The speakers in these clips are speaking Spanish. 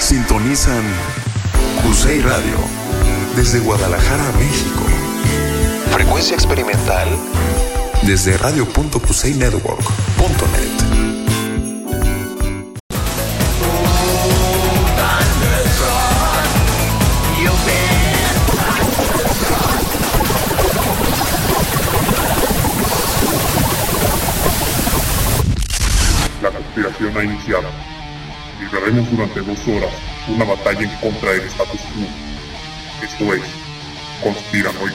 Sintonizan Cusey Radio desde Guadalajara, México. Frecuencia experimental desde radio.cuseynetwork.net. La conspiración ha iniciado. Libraremos durante 2 horas una batalla en contra del status quo. Esto es Conspiranoicos.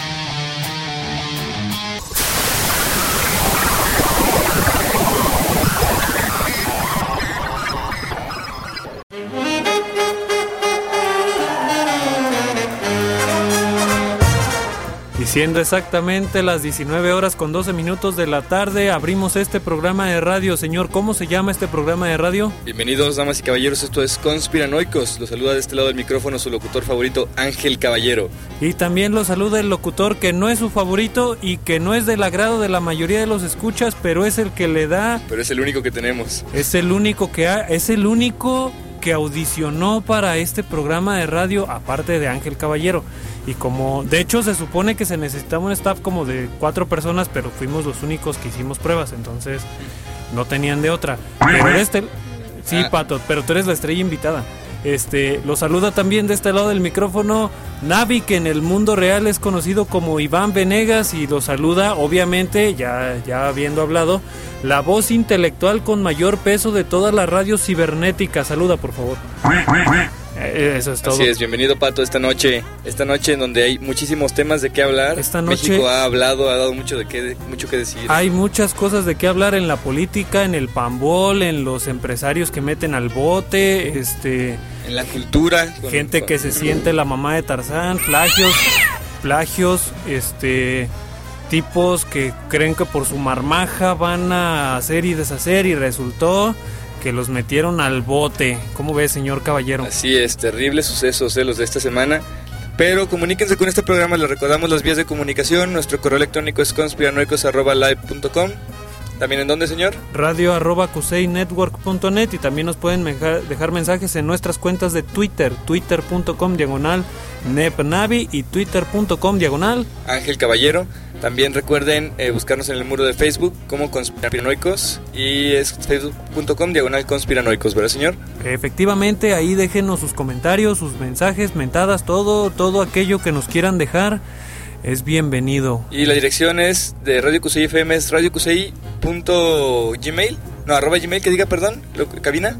Siendo exactamente las 19 horas con 12 minutos de la tarde, abrimos este programa de radio. Señor, ¿cómo se llama este programa de radio? Bienvenidos, damas y caballeros, esto es Conspiranoicos. Los saluda de este lado del micrófono su locutor favorito, Ángel Caballero. Y también lo saluda el locutor que no es su favorito y que no es del agrado de la mayoría de los escuchas, pero es el que le da... Pero es el único que tenemos. Es el único que audicionó para este programa de radio, aparte de Ángel Caballero. Y como, de hecho, se supone que se necesitaba un staff como de 4 personas, pero fuimos los únicos que hicimos pruebas, entonces no tenían de otra. Pero sí, Pato, pero tú eres la estrella invitada. Lo saluda también de este lado del micrófono Navi, que en el mundo real es conocido como Iván Venegas, y lo saluda, obviamente, ya habiendo hablado, la voz intelectual con mayor peso de toda la radio cibernética. Saluda, por favor. Eso es todo. Así es, bienvenido, Pato, esta noche en donde hay muchísimos temas de qué hablar. Esta noche México ha dado mucho que decir. Hay muchas cosas de qué hablar en la política, en el pambol, en los empresarios que meten al bote, en la cultura, gente que se siente la mamá de Tarzán, plagios, tipos que creen que por su marmaja van a hacer y deshacer, y resultó que los metieron al bote. ¿Cómo ve, señor Caballero? Así es, terribles sucesos los de esta semana. Pero comuníquense con este programa, les recordamos las vías de comunicación. Nuestro correo electrónico es conspiranoicos@live.com. ¿También en dónde, señor? radio@cuseynetwork.net. Y también nos pueden dejar mensajes en nuestras cuentas de Twitter, twitter.com/nepnavi y twitter.com/Ángel Caballero. También recuerden buscarnos en el muro de Facebook como Conspiranoicos, y es facebook.com/conspiranoicos, ¿verdad, señor? Efectivamente, ahí déjenos sus comentarios, sus mensajes, mentadas, todo aquello que nos quieran dejar es bienvenido. Y la dirección es de Radio Cusey FM, es radiocusey.gmail, @gmail, que diga, perdón, cabina.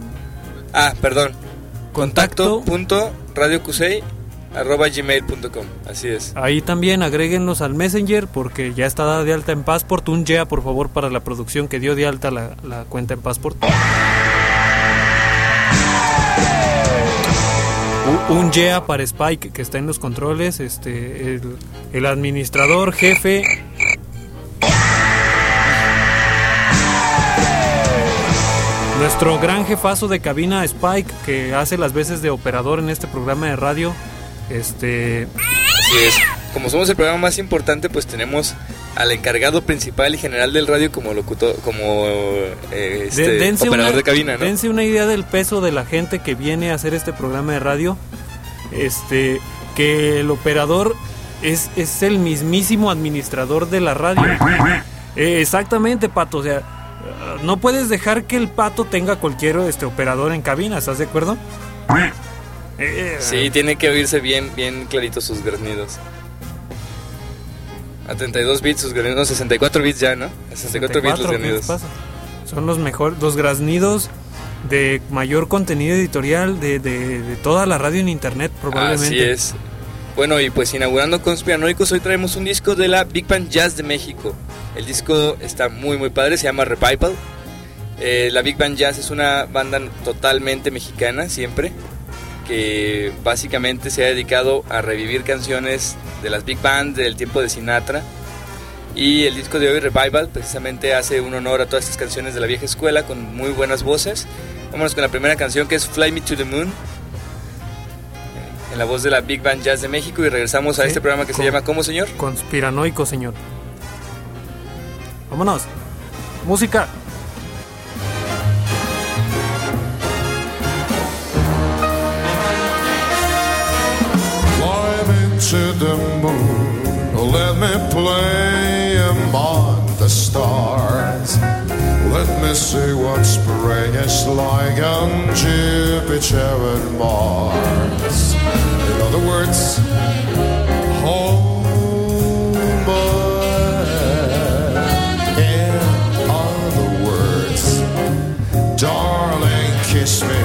contacto.radiocusey@gmail.com. Así es. Ahí también agréguenlos al Messenger, porque ya está dada de alta en Passport. Un YEA, por favor, para la producción que dio de alta la cuenta en Passport. Un YEA para Spike, que está en los controles, el administrador jefe. Nuestro gran jefazo de cabina, Spike, que hace las veces de operador en este programa de radio. Así es. Como somos el programa más importante, pues tenemos al encargado principal y general del radio como locutor, operador de cabina, ¿no? Dense una idea del peso de la gente que viene a hacer este programa de radio. Que el operador es el mismísimo administrador de la radio. Exactamente, Pato. O sea, no puedes dejar que el Pato tenga cualquier operador en cabina, ¿estás de acuerdo? Sí, tiene que oírse bien claritos sus graznidos. A 32 bits sus graznidos, 64 bits ya, ¿no? A 64 bits los graznidos. Son los graznidos de mayor contenido editorial de toda la radio en internet, probablemente. Así es. Bueno, y pues inaugurando Conspiranoicos, hoy traemos un disco de la Big Band Jazz de México. El disco está muy muy padre, se llama Revival. La Big Band Jazz es una banda totalmente mexicana, siempre, que básicamente se ha dedicado a revivir canciones de las Big Band del tiempo de Sinatra. Y el disco de hoy, Revival, precisamente hace un honor a todas estas canciones de la vieja escuela con muy buenas voces. Vámonos con la primera canción, que es Fly Me to the Moon, en la voz de la Big Band Jazz de México, y regresamos a este programa que se llama ¿cómo, señor? Conspiranoico, señor. Vámonos. Música. to the moon, let me play among the stars. Let me see what spring is like on Jupiter and Mars. In other words, hold in other words, darling, kiss me.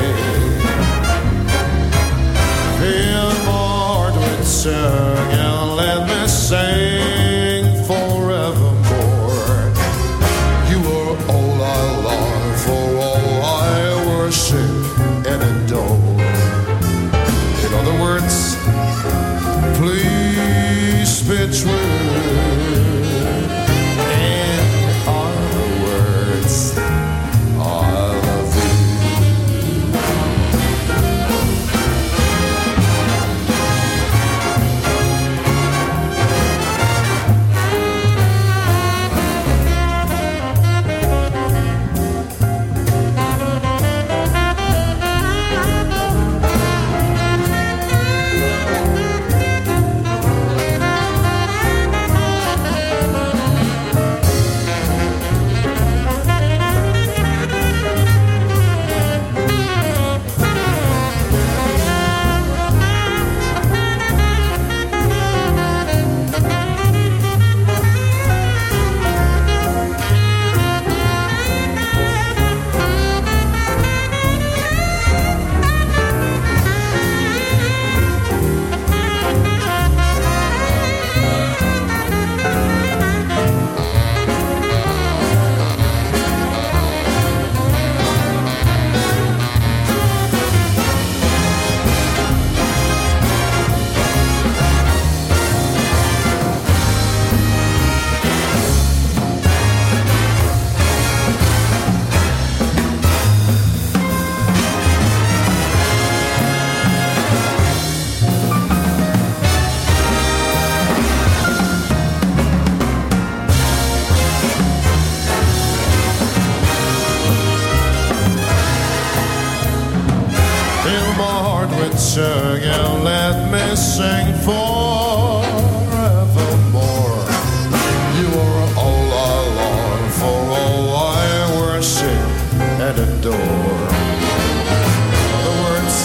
Fill my heart with song and let me sing forevermore. You are all I long for, all I worship and adore. In other words, please be true. In other words, I love you. And let me sing forevermore. You are all I long for, all I worship and adore. In other words,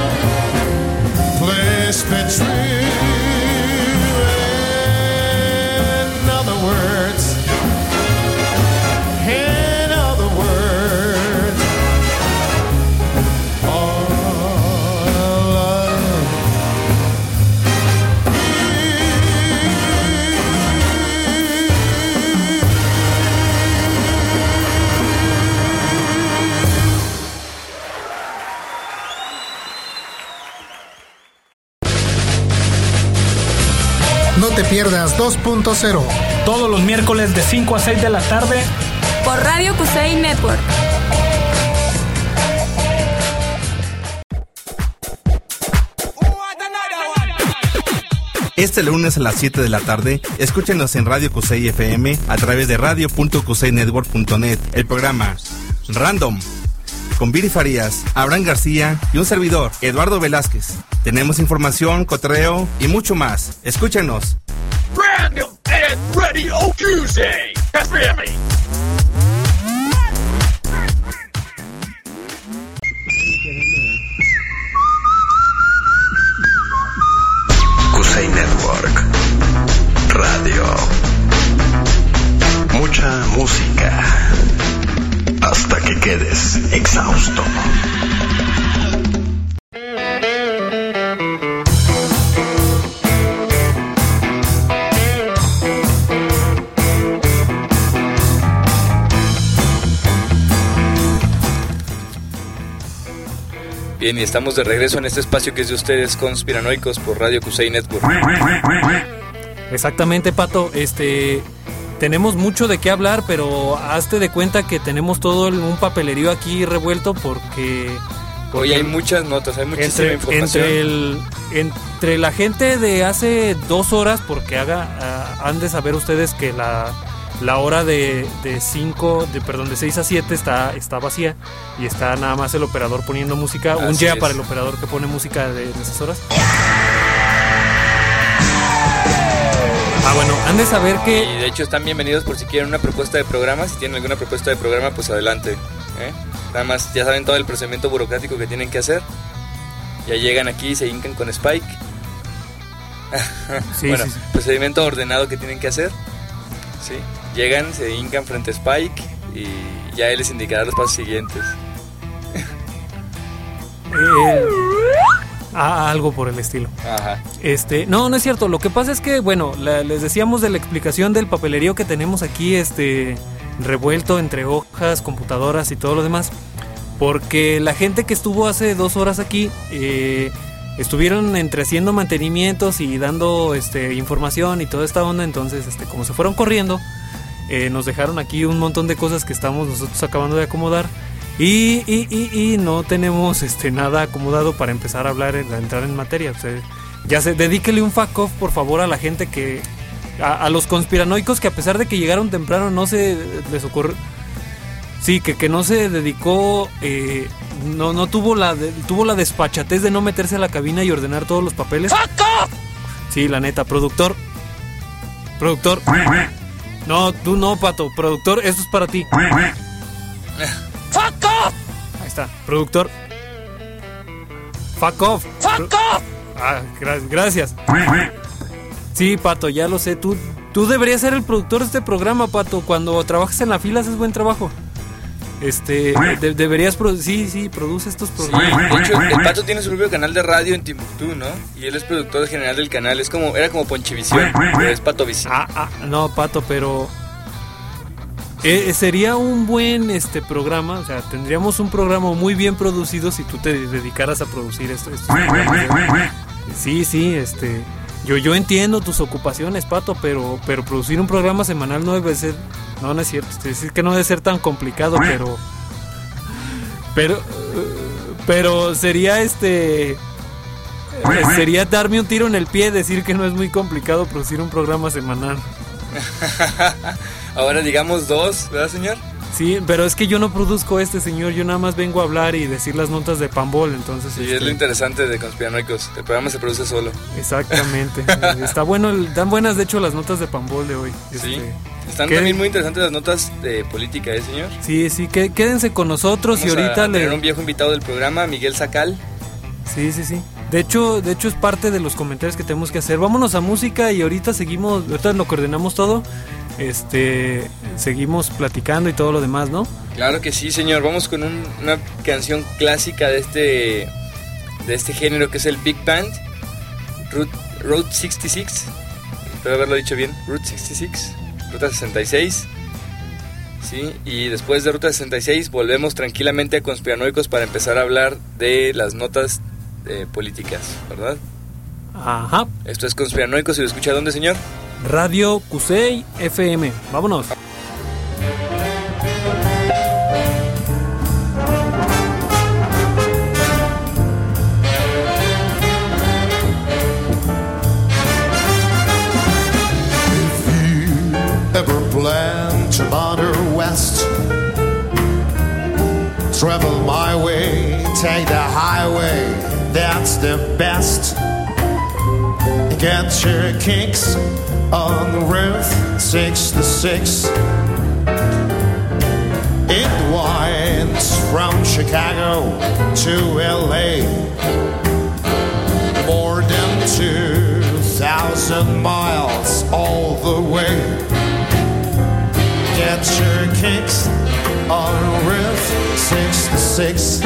please be true. In other words, in other words, No te pierdas 2.0. Todos los miércoles de 5 a 6 de la tarde. Por Radio Kusei Network. Este lunes a las 7 de la tarde, escúchenos en Radio Kusei FM a través de radio.kuseinetwork.net. El programa Random, con Viri Farías, Abraham García y un servidor, Eduardo Velázquez. Tenemos información, cotorreo y mucho más. Escúchenos. Random and Radio Kusei FM. Kusei Network Radio. Mucha música hasta que quedes exhausto. Bien, y estamos de regreso en este espacio que es de ustedes, Conspiranoicos, por Radio Kusei Network. Exactamente, Pato. Tenemos mucho de qué hablar, pero hazte de cuenta que tenemos todo un papelerío aquí revuelto porque hoy hay muchas notas, hay muchísima información. Entre la gente de hace 2 horas, porque han de saber ustedes que la hora de 6 a 7 está vacía y está nada más el operador poniendo música. Un yeah para el operador que pone música de esas horas. Bueno, han de saber que... Y de hecho están bienvenidos por si quieren una propuesta de programa. Si tienen alguna propuesta de programa, pues adelante, ¿eh? Nada más, ya saben todo el procedimiento burocrático que tienen que hacer. Ya llegan aquí y se hincan con Spike. Sí, bueno, sí, sí. Procedimiento ordenado que tienen que hacer. ¿Sí? Llegan, se hincan frente a Spike y ya él les indicará los pasos siguientes. Algo por el estilo. Ajá. No es cierto. Lo que pasa es que, bueno, les decíamos de la explicación del papelerío que tenemos aquí, revuelto entre hojas, computadoras y todo lo demás. Porque la gente que estuvo hace 2 horas aquí, estuvieron entre haciendo mantenimientos y dando información y toda esta onda. Entonces, como se fueron corriendo, nos dejaron aquí un montón de cosas que estamos nosotros acabando de acomodar. Y no tenemos nada acomodado para empezar a hablar, a entrar en materia. O sea, dedíquele un fuck off, por favor, a la gente que... A los conspiranoicos que a pesar de que llegaron temprano no se les ocurrió... Sí, que no se dedicó... No tuvo la despachatez de no meterse a la cabina y ordenar todos los papeles. ¡Fuck off! Sí, la neta, productor. No, tú no, Pato. Productor, esto es para ti. ¡Fuck off! Ahí está, productor. ¡Fuck off! ¡Fuck off! Gracias. Sí, Pato, ya lo sé. Tú deberías ser el productor de este programa, Pato. Cuando trabajas en la fila haces buen trabajo. Deberías producir. Sí, produce estos programas. Sí, de hecho, el Pato tiene su propio canal de radio en Timbuktu, ¿no? Y él es productor general del canal. Era como Ponchivisión, pero es Patovisión. No, Pato, pero... sería un buen programa. O sea, tendríamos un programa muy bien producido si tú te dedicaras a producir estos programas. Sí, yo entiendo tus ocupaciones, Pato, pero producir un programa semanal no debe ser... No es cierto, es que no debe ser tan complicado, pero sería sería darme un tiro en el pie decir que no es muy complicado producir un programa semanal. Ahora digamos 2, ¿verdad, señor? Sí, pero es que yo no produzco señor, yo nada más vengo a hablar y decir las notas de Pambol, entonces... Sí, es lo interesante de Conspiranoicos, el programa se produce solo. Exactamente, está bueno, dan buenas de hecho las notas de Pambol de hoy. Sí, están también muy interesantes las notas de política, señor? Sí, quédense con nosotros. Vamos y ahorita a tener un viejo invitado del programa, Miguel Sacal. Sí. De hecho es parte de los comentarios que tenemos que hacer. Vámonos a música y ahorita lo coordinamos todo. Seguimos platicando y todo lo demás, ¿no? Claro que sí, señor. Vamos con una canción clásica de este género que es el Big Band, Route 66. Espero haberlo dicho bien. Route 66, Ruta 66. Sí, y después de Ruta 66 volvemos tranquilamente a Conspiranoicos para empezar a hablar de las notas políticas, ¿verdad? Ajá. Esto es Conspiranoicos y lo escucha ¿dónde, señor? Radio Cusey FM. Vámonos. Ever plan to wander west? Travel my way, take the highway, that's the best. Get your kicks on Route 66. It winds from Chicago to LA, more than 2,000 miles all the way. Get your kicks on Route 66.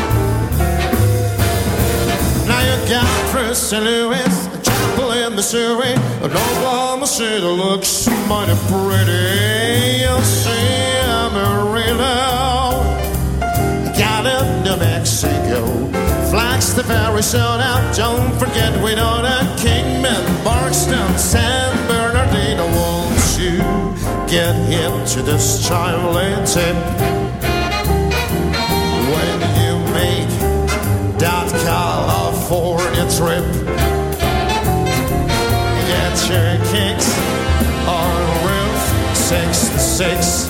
Now you got through St. Louis, Chapel in Missouri, and Oklahoma City looks mighty pretty. You'll see Amarillo, got in New Mexico, Flagstaff, Arizona. Don't forget we know that Kingman, Barkston, San Bernardino. Won't you get hip to this timely tip when you make that California trip? Get your kicks on Route 66.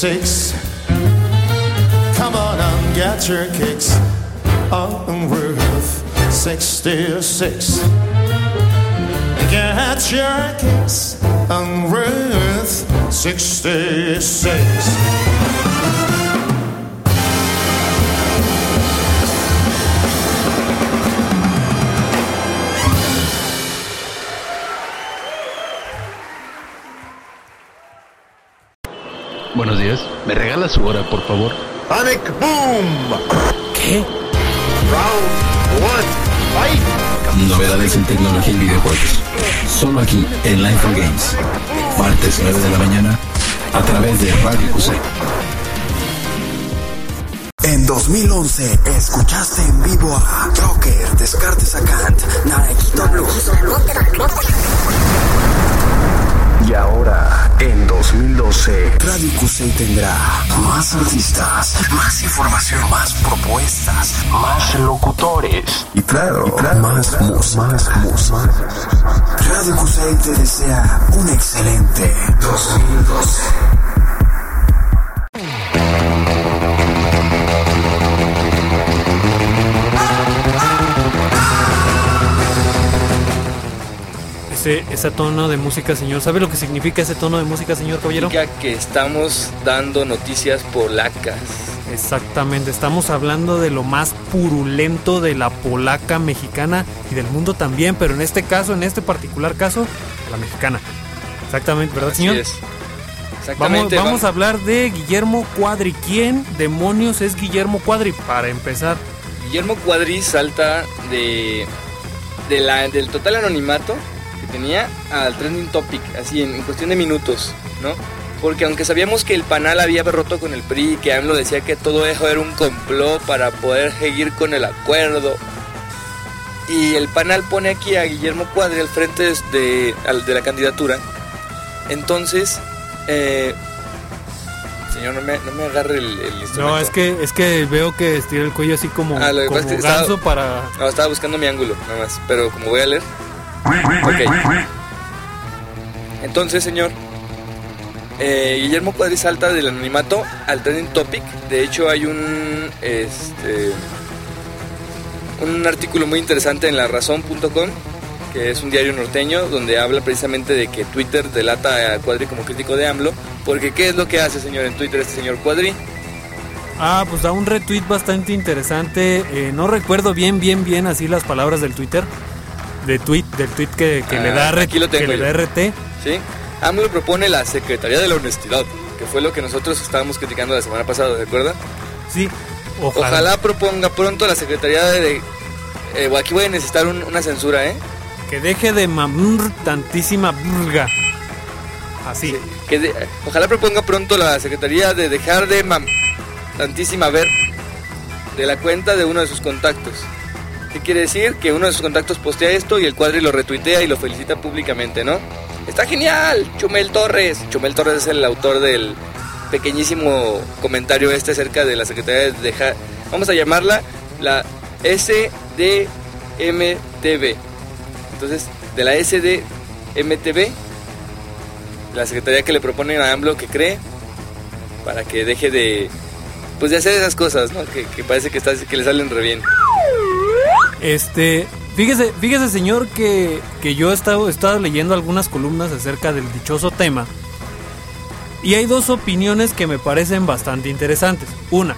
66. Come on and get your kicks on Route 66. Get your kicks on Route 66. Buenos días. ¿Me regala su hora, por favor? Panic Boom. ¿Qué? Round 1. Fight. Novedades en tecnología y videojuegos. Solo aquí en Life for Games. Martes 9 de la mañana a través de Radio Kusei. En 2011 escuchaste en vivo a Trocker, Descartes a Kant, Naekito Blues. Y ahora, en 2012, Radio Kusei tendrá más artistas, más información, más propuestas, más locutores. Y claro, más música. Radio Kusei te desea un excelente 2012. Ese tono de música, señor. ¿Sabe lo que significa ese tono de música, señor caballero? Significa que estamos dando noticias polacas. Exactamente, estamos hablando de lo más purulento de la polaca mexicana y del mundo también, pero en este caso, en este particular caso, de la mexicana. Exactamente, ¿verdad, Así señor? es. Exactamente. Vamos a hablar de Guillermo Cuadri. ¿Quién demonios es Guillermo Cuadri? Para empezar. Guillermo Cuadri salta del total anonimato que tenía al trending topic, así en cuestión de minutos, ¿no? Porque aunque sabíamos que el PANAL había roto con el PRI, que AMLO decía que todo eso era un complot para poder seguir con el acuerdo, y el PANAL pone aquí a Guillermo Cuadri al frente de la candidatura, entonces, señor, no me agarre el instrumento. No, es que veo que estira el cuello así como ganso para... No, estaba buscando mi ángulo, nada más, pero como voy a leer... Ok. Entonces, señor, Guillermo Cuadri salta del anonimato al trending topic. De hecho, hay un artículo muy interesante en larazón.com, que es un diario norteño, donde habla precisamente de que Twitter delata a Cuadri como crítico de AMLO. Porque ¿qué es lo que hace, señor, en Twitter este señor Cuadri? Pues da un retweet bastante interesante. No recuerdo bien así las palabras del Twitter. Del tweet que le da RT. Sí. AMLO propone la Secretaría de la Honestidad, que fue lo que nosotros estábamos criticando la semana pasada, ¿de acuerdo? Sí. Ojalá proponga pronto la Secretaría de... aquí voy a necesitar una censura, Que deje de mamar tantísima burga. Así. Sí, ojalá proponga pronto la Secretaría de dejar de tantísima ver de la cuenta de uno de sus contactos. ¿Qué quiere decir? Que uno de sus contactos postea esto y el Cuadri lo retuitea y lo felicita públicamente, ¿no? ¡Está genial! Chumel Torres. Chumel Torres es el autor del pequeñísimo comentario acerca de la Secretaría de dejar... Vamos a llamarla la SDMTV. Entonces, de la SDMTV, la Secretaría que le proponen a AMLO que cree para que deje de... Pues de hacer esas cosas, ¿no? Que parece que le salen re bien. Fíjese señor que yo he estado leyendo algunas columnas acerca del dichoso tema y hay dos opiniones que me parecen bastante interesantes. Una,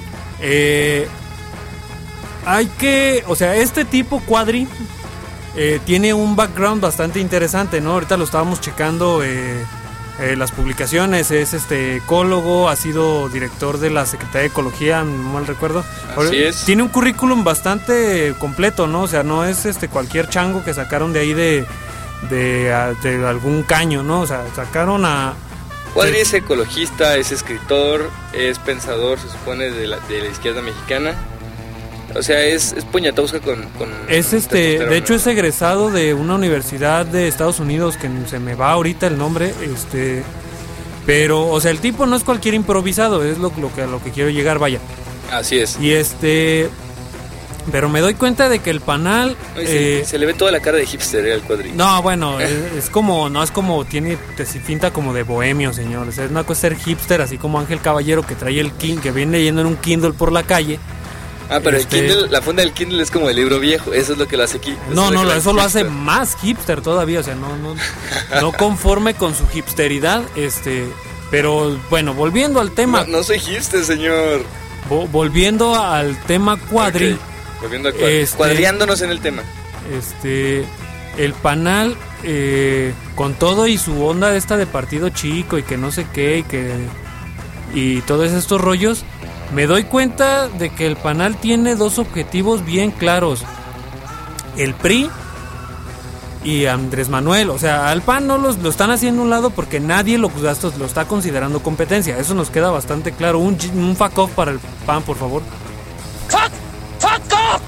este tipo Cuadri tiene un background bastante interesante, ¿no? Ahorita lo estábamos checando las publicaciones. Es ecólogo, ha sido director de la Secretaría de Ecología, no mal recuerdo. Así es. Tiene un currículum bastante completo, ¿no? O sea, no es cualquier chango que sacaron de ahí de algún caño, ¿no? O sea, sacaron a... Cuadri es ecologista, es escritor, es pensador, se supone, de la izquierda mexicana. O sea, es puñetausca con de hecho es egresado de una universidad de Estados Unidos que se me va ahorita el nombre, pero o sea, el tipo no es cualquier improvisado, es lo que quiero llegar, vaya. Así es. Y Pero me doy cuenta de que el panal... se le ve toda la cara de hipster al Cuadri. No, bueno, es como tiene finta como de bohemio, señor. O sea, es una cosa ser hipster, así como Ángel Caballero que trae el Kindle, que viene leyendo en un Kindle por la calle. Ah, pero el Kindle, la funda del Kindle es como el libro viejo, eso es lo que lo hace aquí. Eso lo hace más hipster todavía, o sea, no conforme con su hipsteridad, pero bueno, volviendo al tema. No soy hipster, señor. Volviendo al tema Cuadri. Okay. Volviendo a cuadriándonos en el tema. El panal, con todo y su onda esta de partido chico y que no sé qué, y todos estos rollos, me doy cuenta de que el panal tiene dos objetivos bien claros: el PRI y Andrés Manuel. O sea, al PAN no lo están haciendo a un lado porque nadie lo está considerando competencia. Eso nos queda bastante claro. Un fuck off para el PAN, por favor. ¡Fuck off!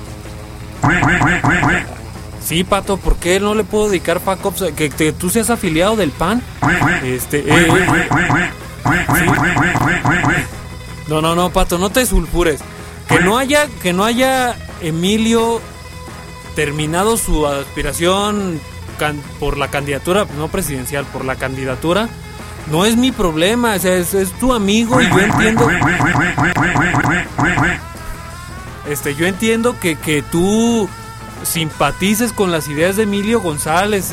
Sí, Pato, ¿por qué no le puedo dedicar fuck off? Que tú seas afiliado del PAN. Sí. No, Pato, no te sulfures. Que no haya Emilio terminado su aspiración por la candidatura, no presidencial, por la candidatura, no es mi problema. O sea, es tu amigo y yo entiendo. Yo entiendo que tú simpatices con las ideas de Emilio González,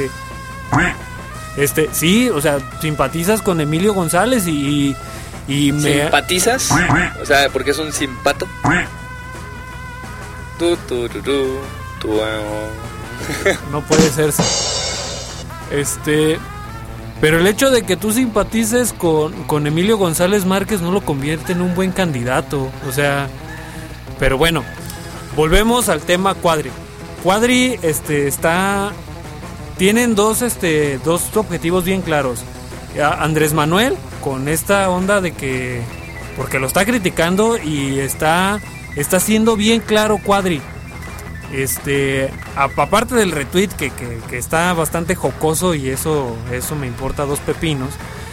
sí, o sea, simpatizas con Emilio González y ¿Simpatizas? O sea, porque es un simpato. No puede ser. Pero el hecho de que tú simpatices con Emilio González Márquez no lo convierte en un buen candidato. O sea, pero bueno, volvemos al tema Cuadri. Cuadri tienen dos objetivos bien claros. Andrés Manuel, con esta onda de que, porque lo está criticando y está siendo bien claro Cuadri. Aparte del retweet que está bastante jocoso y eso me importa dos pepinos.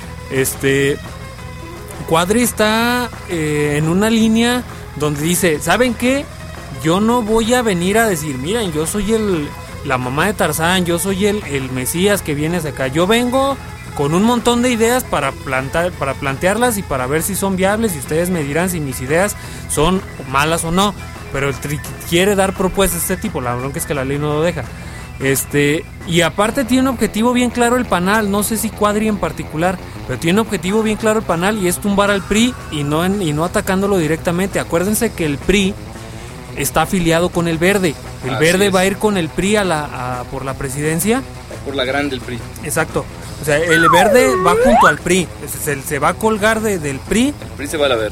Cuadri está en una línea donde dice, ¿saben qué? Yo no voy a venir a decir, miren, yo soy la mamá de Tarzán, yo soy el Mesías que vienes acá. Yo vengo con un montón de ideas para plantearlas y para ver si son viables, y ustedes me dirán si mis ideas son malas o no. Pero quiere dar propuestas de este tipo, la bronca es que la ley no lo deja. Y aparte tiene un objetivo bien claro el panal, no sé si Cuadri en particular, pero tiene un objetivo bien claro el panal, y es tumbar al PRI y no atacándolo directamente. Acuérdense que el PRI está afiliado con el Verde. El Verde va a ir con el PRI por la presidencia. Por la grande el PRI. Exacto. O sea, el Verde va junto al PRI. Se va a colgar del PRI. El PRI se va a la Verde.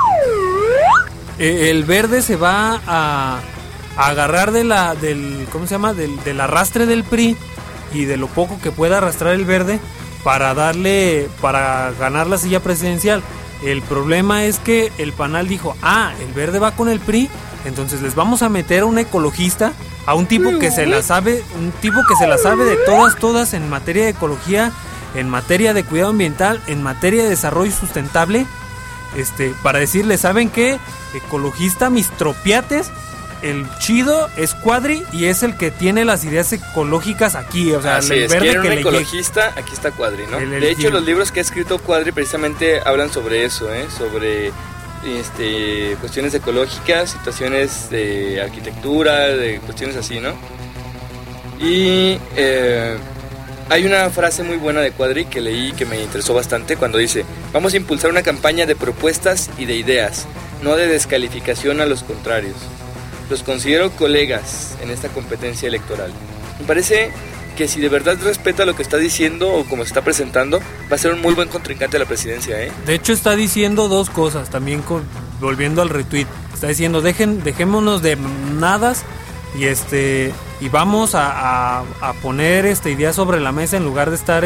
El Verde se va a agarrar del arrastre del PRI y de lo poco que pueda arrastrar el Verde para ganar la silla presidencial. El problema es que el panal dijo, el Verde va con el PRI, entonces les vamos a meter a un ecologista, a un tipo que se la sabe, de todas en materia de ecología, en materia de cuidado ambiental, en materia de desarrollo sustentable, para decirle, ¿saben qué? Ecologista, mis tropiates, el chido es Cuadri y es el que tiene las ideas ecológicas aquí. O sea, el Verde que un ecologista, aquí está Cuadri, ¿no? De hecho, los libros que ha escrito Cuadri precisamente hablan sobre eso, sobre cuestiones ecológicas, situaciones de arquitectura, de cuestiones así, ¿no? Y hay una frase muy buena de Cuadri que leí que me interesó bastante cuando dice: vamos a impulsar una campaña de propuestas y de ideas, no de descalificación a los contrarios. Los considero colegas en esta competencia electoral. Me parece que si de verdad respeta lo que está diciendo o como se está presentando, va a ser un muy buen contrincante a la presidencia, ¿eh? De hecho está diciendo dos cosas, también volviendo al retweet. Está diciendo, dejémonos de nadas y vamos a poner ideas sobre la mesa en lugar de estar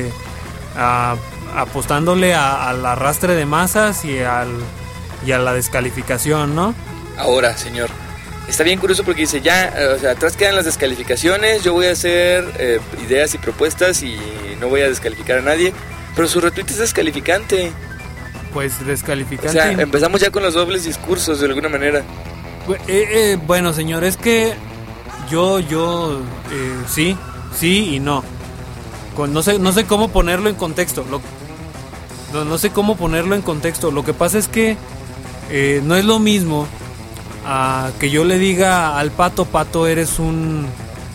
apostándole al arrastre de masas y a la descalificación, ¿no? Ahora, señor, está bien curioso porque dice, atrás quedan las descalificaciones, yo voy a hacer ideas y propuestas y no voy a descalificar a nadie, pero su retweet es descalificante. Pues descalificante. O sea, empezamos ya con los dobles discursos de alguna manera. Bueno, señor, es que yo sí y no. No sé cómo ponerlo en contexto. No sé cómo ponerlo en contexto. Lo que pasa es que no es lo mismo que yo le diga al Pato, eres un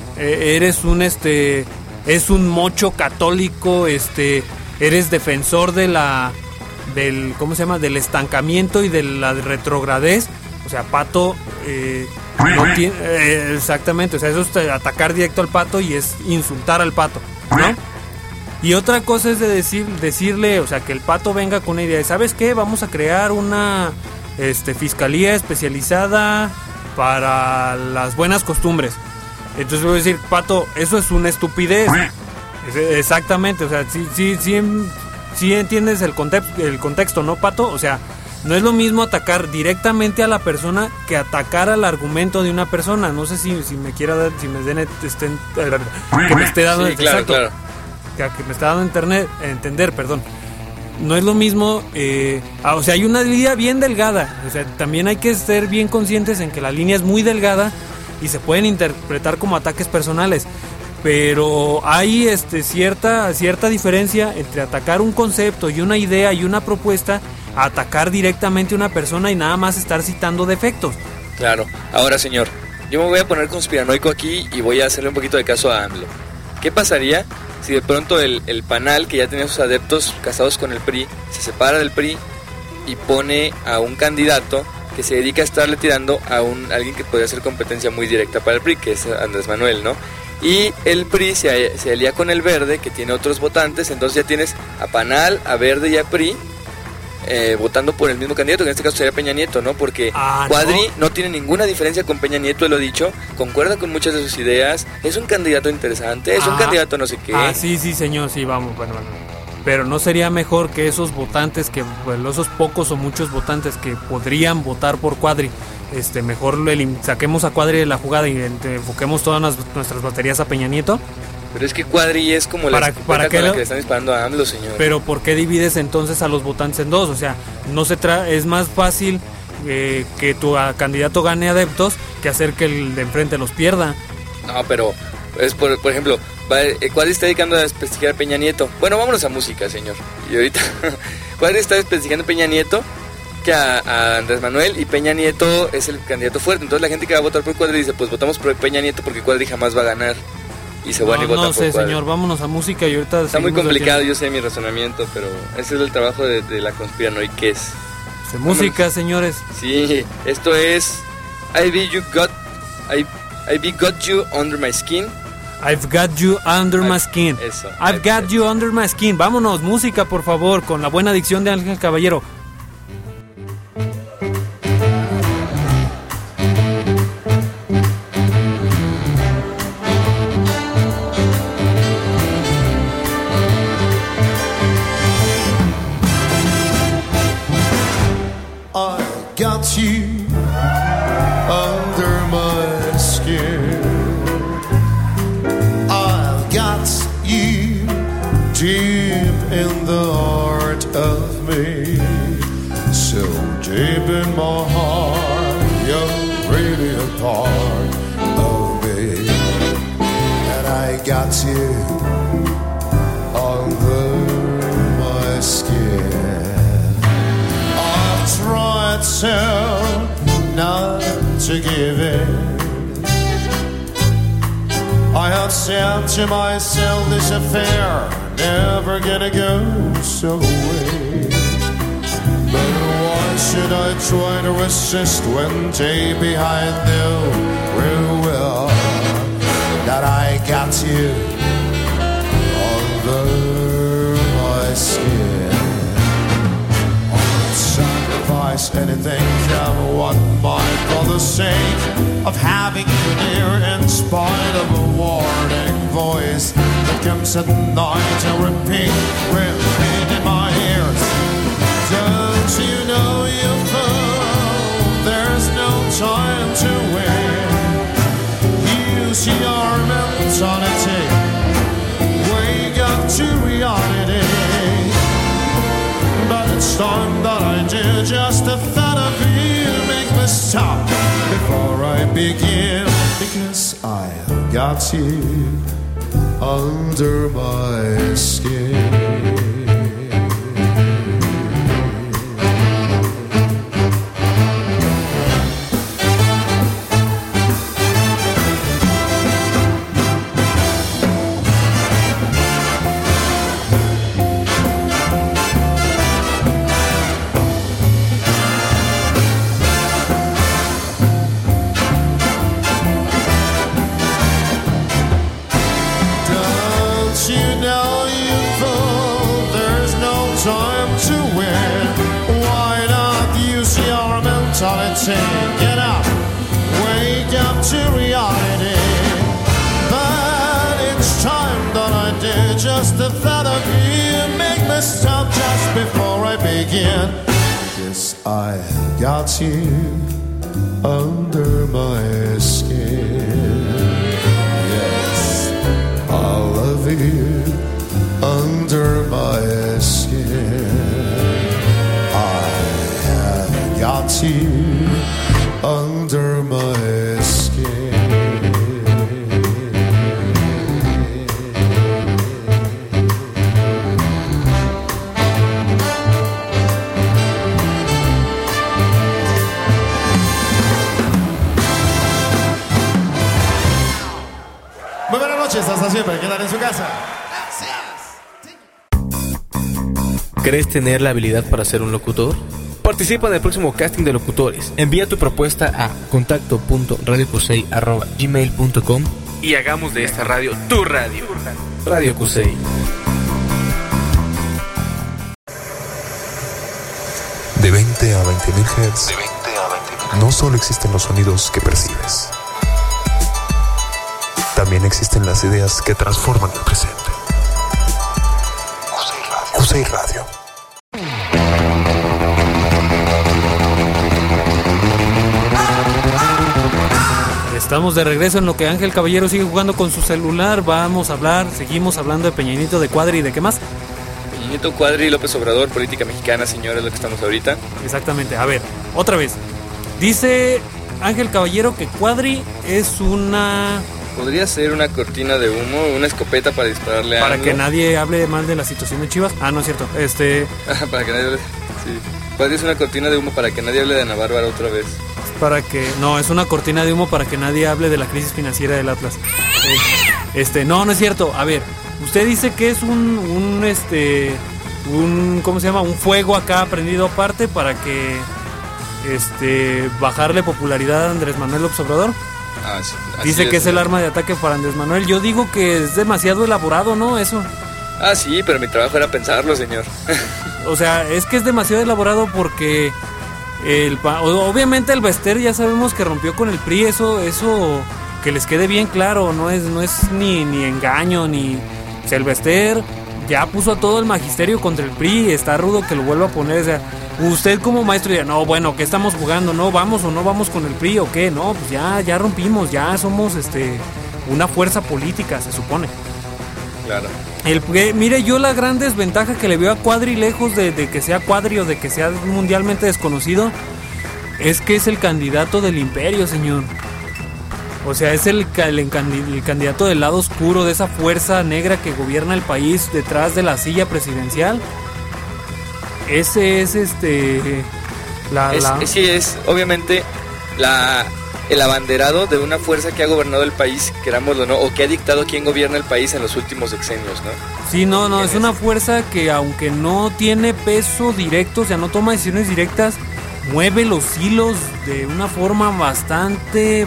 mocho católico, eres defensor del ¿cómo se llama? Del estancamiento y de la retrogradez. O sea, Pato no tiene, exactamente, o sea, eso es atacar directo al Pato y es insultar al Pato, ¿no? Y otra cosa es de decirle, o sea, que el Pato venga con una idea de, ¿sabes qué? Vamos a crear una fiscalía especializada para las buenas costumbres. Entonces voy a decir, Pato, eso es una estupidez. Exactamente, o sea, sí entiendes el contexto, ¿no, Pato? O sea, no es lo mismo atacar directamente a la persona que atacar al argumento de una persona. No sé si me quiera dar, si me den, que me esté dando, sí, claro, exacto, claro. Que me está dando entender, perdón. No es lo mismo, o sea, hay una línea bien delgada. O sea, también hay que ser bien conscientes en que la línea es muy delgada y se pueden interpretar como ataques personales. Pero hay cierta diferencia entre atacar un concepto y una idea y una propuesta a atacar directamente a una persona y nada más estar citando defectos. Claro. Ahora, señor, yo me voy a poner conspiranoico aquí y voy a hacerle un poquito de caso a AMLO. ¿Qué pasaría si de pronto el PANAL, que ya tenía sus adeptos casados con el PRI, se separa del PRI y pone a un candidato que se dedica a estarle tirando a alguien que podría ser competencia muy directa para el PRI, que es Andrés Manuel, ¿no? Y el PRI se alía con el Verde, que tiene otros votantes, entonces ya tienes a PANAL, a Verde y a PRI votando por el mismo candidato, que en este caso sería Peña Nieto, ¿no? Porque Cuadri no tiene ninguna diferencia con Peña Nieto, lo he dicho, concuerda con muchas de sus ideas, es un candidato interesante, es un candidato no sé qué. Sí, señor, sí, vamos, bueno. Pero ¿no sería mejor que esos votantes, esos pocos o muchos votantes que podrían votar por Cuadri, mejor saquemos a Cuadri de la jugada y enfoquemos todas nuestras baterías a Peña Nieto? Pero es que Cuadri es como la escopeta con la que le están disparando a AMLO, señor. Pero ¿por qué divides entonces a los votantes en dos? O sea, es más fácil que tu candidato gane adeptos que hacer que el de enfrente los pierda. No, pero es por ejemplo, Cuadri está dedicando a desprestigiar a Peña Nieto. Bueno, vámonos a música, señor. Y ahorita Cuadri está desprestigiando a Peña Nieto que a Andrés Manuel, y Peña Nieto es el candidato fuerte. Entonces la gente que va a votar por Cuadri dice, pues votamos por Peña Nieto porque Cuadri jamás va a ganar. Y se van y votan por Cuadri. No sé, señor, vámonos a música y ahorita... Está muy complicado, yo sé mi razonamiento, pero ese es el trabajo de la conspiranoiquez. De música, señores. Sí, esto es I've got you under my skin. I've got you under my skin. Eso. I've got you under my skin. Vámonos, música, por favor, con la buena dicción de Ángel Caballero. Got you under my skin. I've got you deep in the heart of me. So deep in my heart, you're really a part of me. And I got you under my skin. Tried so not to give in. I have said to myself, this affair never gonna go so away. But why should I try to resist when day behind knew real well that I got you under my skin? Sacrifice anything, come what might, for the sake of having you near, in spite of a warning voice that comes at night and repeat in my ears. Don't you know, you fool, there's no time to wait. Use your mentality, wake up to reality. But it's time that I do, just the thought of you make me stop before begin, because I've got you under my skin. Get up, wake up to reality. But it's time that I did. Just the thought of you make me stop just before I begin. Because I got you under my skin. Yes, I love you under my skin. Got you under my skin. Muy buenas noches, hasta siempre, quedan en su casa. ¿Crees tener la habilidad para ser un locutor? Participa en el próximo casting de locutores. Envía tu propuesta a contacto.radiocusey@gmail.com y hagamos de esta radio tu radio. Radio Cusey. De 20 a 20.000 Hz. No solo existen los sonidos que percibes. También existen las ideas que transforman el presente. Cusey Radio. Estamos de regreso en lo que Ángel Caballero sigue jugando con su celular. Seguimos hablando de Peña Nieto, de Cuadri y de qué más. Peña Nieto, Cuadri, López Obrador, política mexicana, señor, es lo que estamos ahorita. Exactamente, a ver, otra vez. Dice Ángel Caballero que Cuadri es una... Podría ser una cortina de humo, una escopeta para dispararle a Para algo. que nadie hable mal de la situación de Chivas. Ah, no es cierto. Para que nadie hable... Sí. Cuadri es una cortina de humo para que nadie hable de Ana Bárbara otra vez. No, es una cortina de humo para que nadie hable de la crisis financiera del Atlas. No es cierto. A ver, usted dice que es un ¿cómo se llama? Un fuego acá prendido aparte para que bajarle popularidad a Andrés Manuel López Obrador. Sí, dice que es el arma de ataque para Andrés Manuel. Yo digo que es demasiado elaborado, ¿no? Eso. Sí, pero mi trabajo era pensarlo, señor. O sea, es que es demasiado elaborado porque obviamente el Bester ya sabemos que rompió con el PRI, eso que les quede bien claro, no es ni engaño ni... O sea, el Bester ya puso a todo el magisterio contra el PRI, está rudo que lo vuelva a poner. O sea, usted como maestro dirá, no, bueno, ¿qué estamos jugando? ¿No vamos o no vamos con el PRI o qué? No, pues ya rompimos, ya somos una fuerza política, se supone. Claro. Mire, yo la gran desventaja que le veo a Cuadri, lejos de que sea Cuadri o de que sea mundialmente desconocido, es que es el candidato del imperio, señor. O sea, es el candidato del lado oscuro, de esa fuerza negra que gobierna el país detrás de la silla presidencial. Ese es Sí, es obviamente el abanderado de una fuerza que ha gobernado el país, querámoslo o no, o que ha dictado quién gobierna el país en los últimos sexenios, ¿no? Sí, no, es una fuerza que aunque no tiene peso directo, o sea, no toma decisiones directas, mueve los hilos de una forma bastante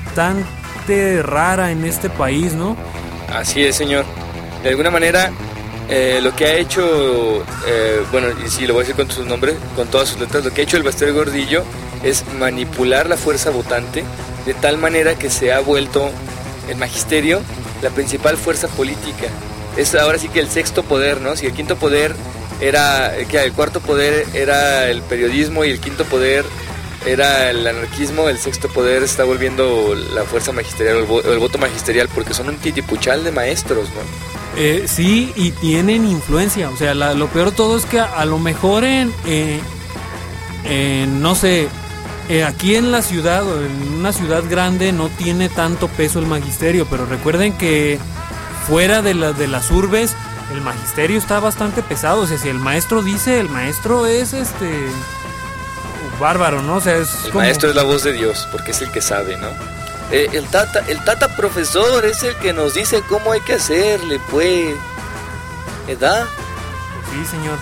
rara en este país, ¿no? Así es, señor. De alguna manera, lo que ha hecho, y sí, lo voy a decir con su nombre, con todas sus letras, lo que ha hecho el Bester Gordillo es manipular la fuerza votante de tal manera que se ha vuelto el magisterio la principal fuerza política. Es ahora sí que el sexto poder, ¿no? Si el quinto poder el cuarto poder era el periodismo y el quinto poder era el anarquismo, el sexto poder está volviendo la fuerza magisterial, el voto magisterial, porque son un titipuchal de maestros, ¿no? Sí, y tienen influencia. O sea, lo peor de todo es que a lo mejor no sé, aquí en la ciudad, o en una ciudad grande, no tiene tanto peso el magisterio, pero recuerden que fuera de las urbes, el magisterio está bastante pesado. O sea, si el maestro dice, el maestro es bárbaro, ¿no? O sea, el maestro es la voz de Dios, porque es el que sabe, ¿no? El tata profesor es el que nos dice cómo hay que hacerle, pues. ¿Verdad? Sí, señor.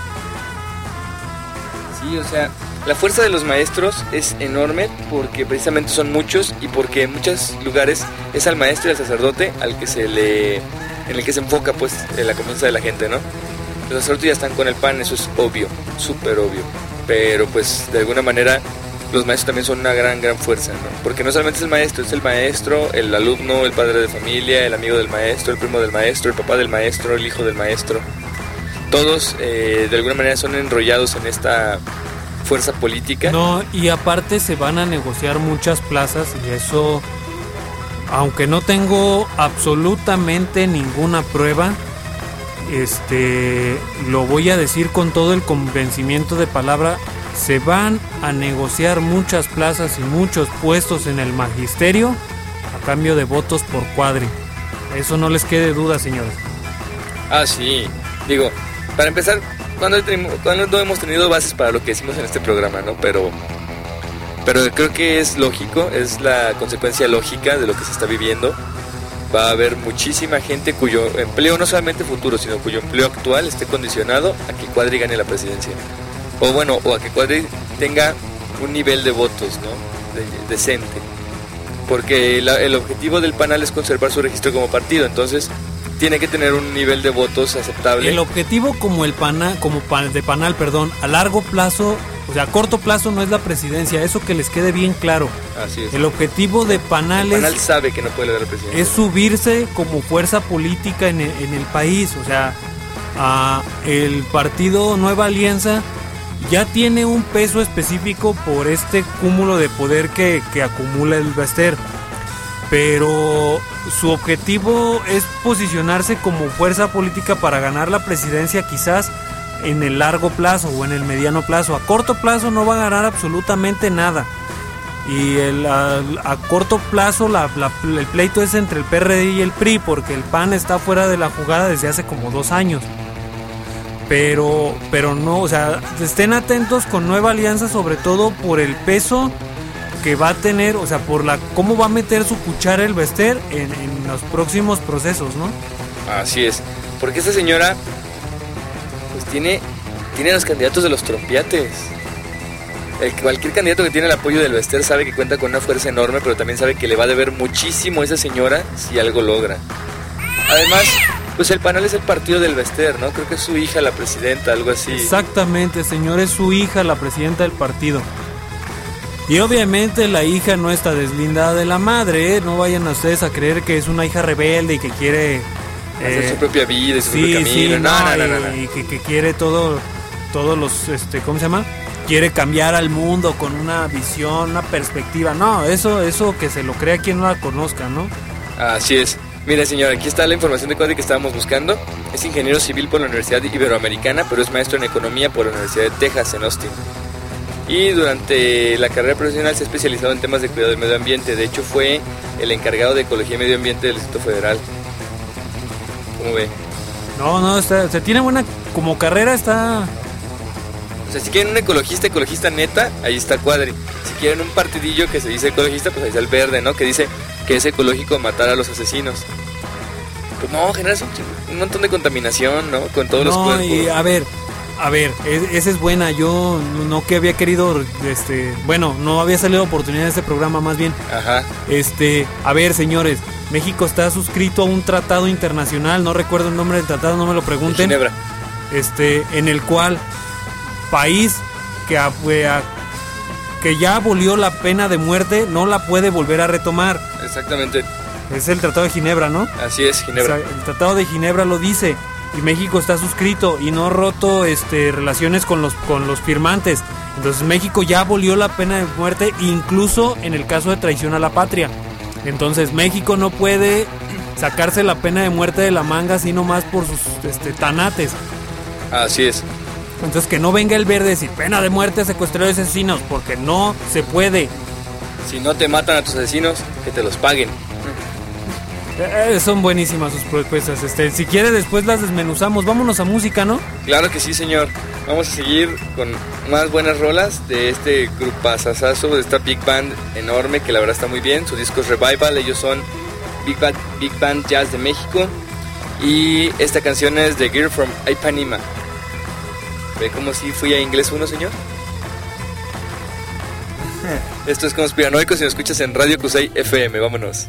Sí, o sea, la fuerza de los maestros es enorme porque precisamente son muchos y porque en muchos lugares es al maestro y al sacerdote en el que se enfoca, pues, la confianza de la gente, ¿no? Los sacerdotes ya están con el pan, eso es obvio, súper obvio. Pero pues de alguna manera los maestros también son una gran fuerza, ¿no? Porque no solamente es el maestro, el alumno, el padre de familia, el amigo del maestro, el primo del maestro, el papá del maestro, el hijo del maestro. Todos de alguna manera son enrollados en esta fuerza política. No, y aparte se van a negociar muchas plazas y eso, aunque no tengo absolutamente ninguna prueba, lo voy a decir con todo el convencimiento de palabra, se van a negociar muchas plazas y muchos puestos en el magisterio a cambio de votos por Cuadri. Eso no les quede duda, señores. Ah, sí. Digo, para empezar, cuando no hemos tenido bases para lo que decimos en este programa, ¿no? Pero creo que es lógico, es la consecuencia lógica de lo que se está viviendo. Va a haber muchísima gente cuyo empleo, no solamente futuro, sino cuyo empleo actual esté condicionado a que Cuadri gane la presidencia. O a que Cuadri tenga un nivel de votos, ¿no? Decente. Porque el objetivo del PANAL es conservar su registro como partido, entonces tiene que tener un nivel de votos aceptable. El objetivo de PANAL, a largo plazo, o sea, a corto plazo no es la presidencia, eso que les quede bien claro. Así es. El objetivo de PANAL sabe que no puede lograr la presidencia. Es subirse como fuerza política en el país, o sea, el partido Nueva Alianza ya tiene un peso específico por este cúmulo de poder que acumula el Baster. Pero su objetivo es posicionarse como fuerza política para ganar la presidencia quizás en el largo plazo o en el mediano plazo. A corto plazo no va a ganar absolutamente nada. Y a corto plazo el pleito es entre el PRD y el PRI, porque el PAN está fuera de la jugada desde hace como 2 años. Pero no, o sea, estén atentos con Nueva Alianza, sobre todo por el peso que va a tener, o sea, por cómo va a meter su cuchara el Baster en los próximos procesos, ¿no? Así es, porque esta señora pues tiene los candidatos de los trompiates. Cualquier candidato que tiene el apoyo del Baster sabe que cuenta con una fuerza enorme, pero también sabe que le va a deber muchísimo a esa señora si algo logra. Además, pues el PANAL es el partido del Baster, ¿no? Creo que es su hija la presidenta, algo así. Exactamente, señor, es su hija la presidenta del partido. Y obviamente la hija no está deslindada de la madre, ¿eh? No vayan a ustedes a creer que es una hija rebelde y que quiere hacer su propia vida y su propio camino. No. Y que quiere todos los, ¿cómo se llama? Quiere cambiar al mundo con una visión, una perspectiva. No, eso que se lo crea quien no la conozca, ¿no? Así es. Mire, señor, aquí está la información de Cuadri que estábamos buscando. Es ingeniero civil por la Universidad Iberoamericana, pero es maestro en economía por la Universidad de Texas en Austin. Y durante la carrera profesional se ha especializado en temas de cuidado del medio ambiente. De hecho, fue el encargado de Ecología y Medio Ambiente del Distrito Federal. ¿Cómo ve? No, se tiene buena... Como carrera está... O sea, si quieren un ecologista neta, ahí está Cuadri. Si quieren un partidillo que se dice ecologista, pues ahí está el Verde, ¿no? Que dice que es ecológico matar a los asesinos. Pues no, genera un montón de contaminación, ¿no? Con todos los cuerpos. Y a ver, esa es buena. Yo no que había querido, bueno, no había salido oportunidad de este programa, más bien. Ajá. A ver, señores, México está suscrito a un tratado internacional, no recuerdo el nombre del tratado, no me lo pregunten. De Ginebra. En el cual país que ya abolió la pena de muerte no la puede volver a retomar. Exactamente. Es el Tratado de Ginebra, ¿no? Así es, Ginebra. O sea, el Tratado de Ginebra lo dice. Y México está suscrito y no roto relaciones con los firmantes. Entonces México ya abolió la pena de muerte, incluso en el caso de traición a la patria. Entonces México no puede sacarse la pena de muerte de la manga, sino más por sus tanates. Así es. Entonces que no venga el verde a decir pena de muerte a secuestradores y asesinos, porque no se puede. Si no te matan a tus asesinos, que te los paguen. Son buenísimas sus propuestas. Si quiere después las desmenuzamos. Vámonos a música, ¿no? Claro que sí, señor. Vamos a seguir con más buenas rolas de este grupazazazo, de esta Big Band enorme que la verdad está muy bien. Su disco es Revival, ellos son Big Band Jazz de México. Y esta canción es The Girl from Ipanema. ¿Ve cómo si fui a inglés 1, señor? Esto es Conspiranoicos y nos escuchas en Radio Kusei FM. Vámonos.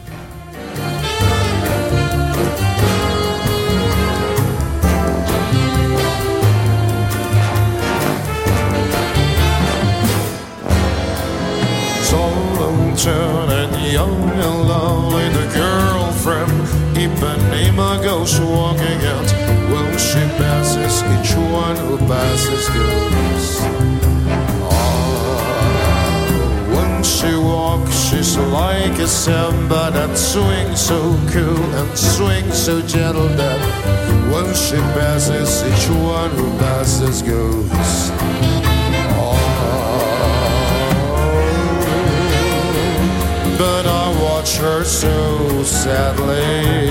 And young and lovely, the girl from Ipanema goes walking out. When she passes, each one who passes goes. When she walks, she's like a samba that swings so cool and swings so gentle that when she passes, each one who passes goes. But I watch her so sadly.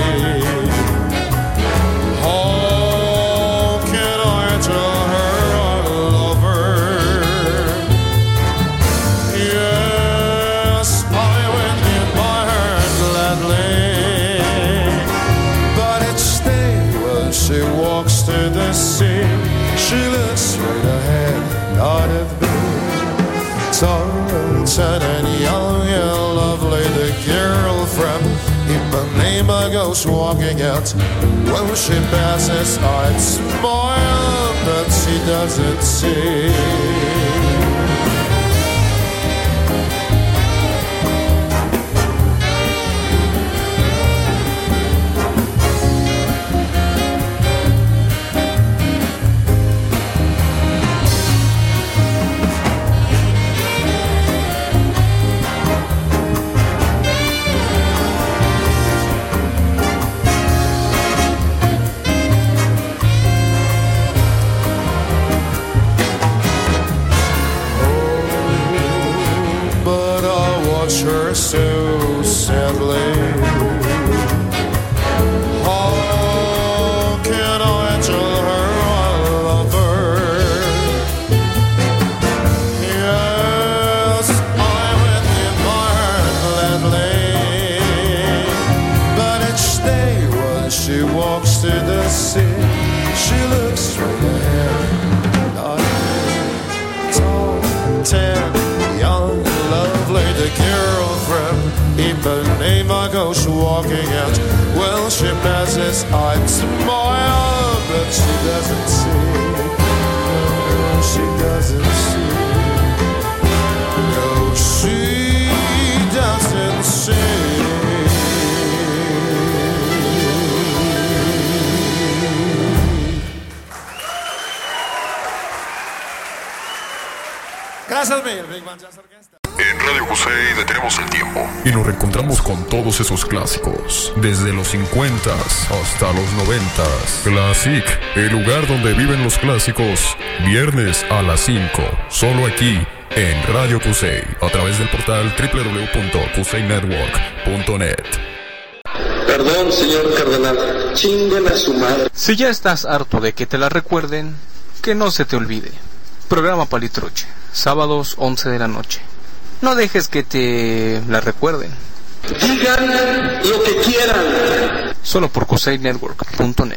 How can I tell her I love her? Yes, I went in my heart gladly. But each day when she walks to the sea, she looks straight ahead, not at me. Talented and young and lovely, the girl from Ipanema goes walking out. When she passes, I'd smile, but she doesn't see. Her so sadly. How can I tell her I love her? Yes, I went in my heart gladly. But each day when she walks to the sea, she looks straight ahead. Tall, tan, young, lovely, the girl from Ipanema goes walking out. Well, she passes, I'd smile, but she doesn't see. No, she doesn't see. No, she doesn't see. Gracias, Big Band Jazz Orquesta. En Radio Kusei detenemos el tiempo y nos reencontramos con todos esos clásicos, desde los 50s hasta los 90s. Classic, el lugar donde viven los clásicos, viernes a las 5, solo aquí en Radio Kusei, a través del portal www.kuseynetwork.net. Perdón, señor cardenal, chinguen a su madre. Si ya estás harto de que te la recuerden, que no se te olvide. Programa Palitroche, sábados 11 de la noche. No dejes que te la recuerden. Digan lo que quieran. Solo por kuseynetwork.net.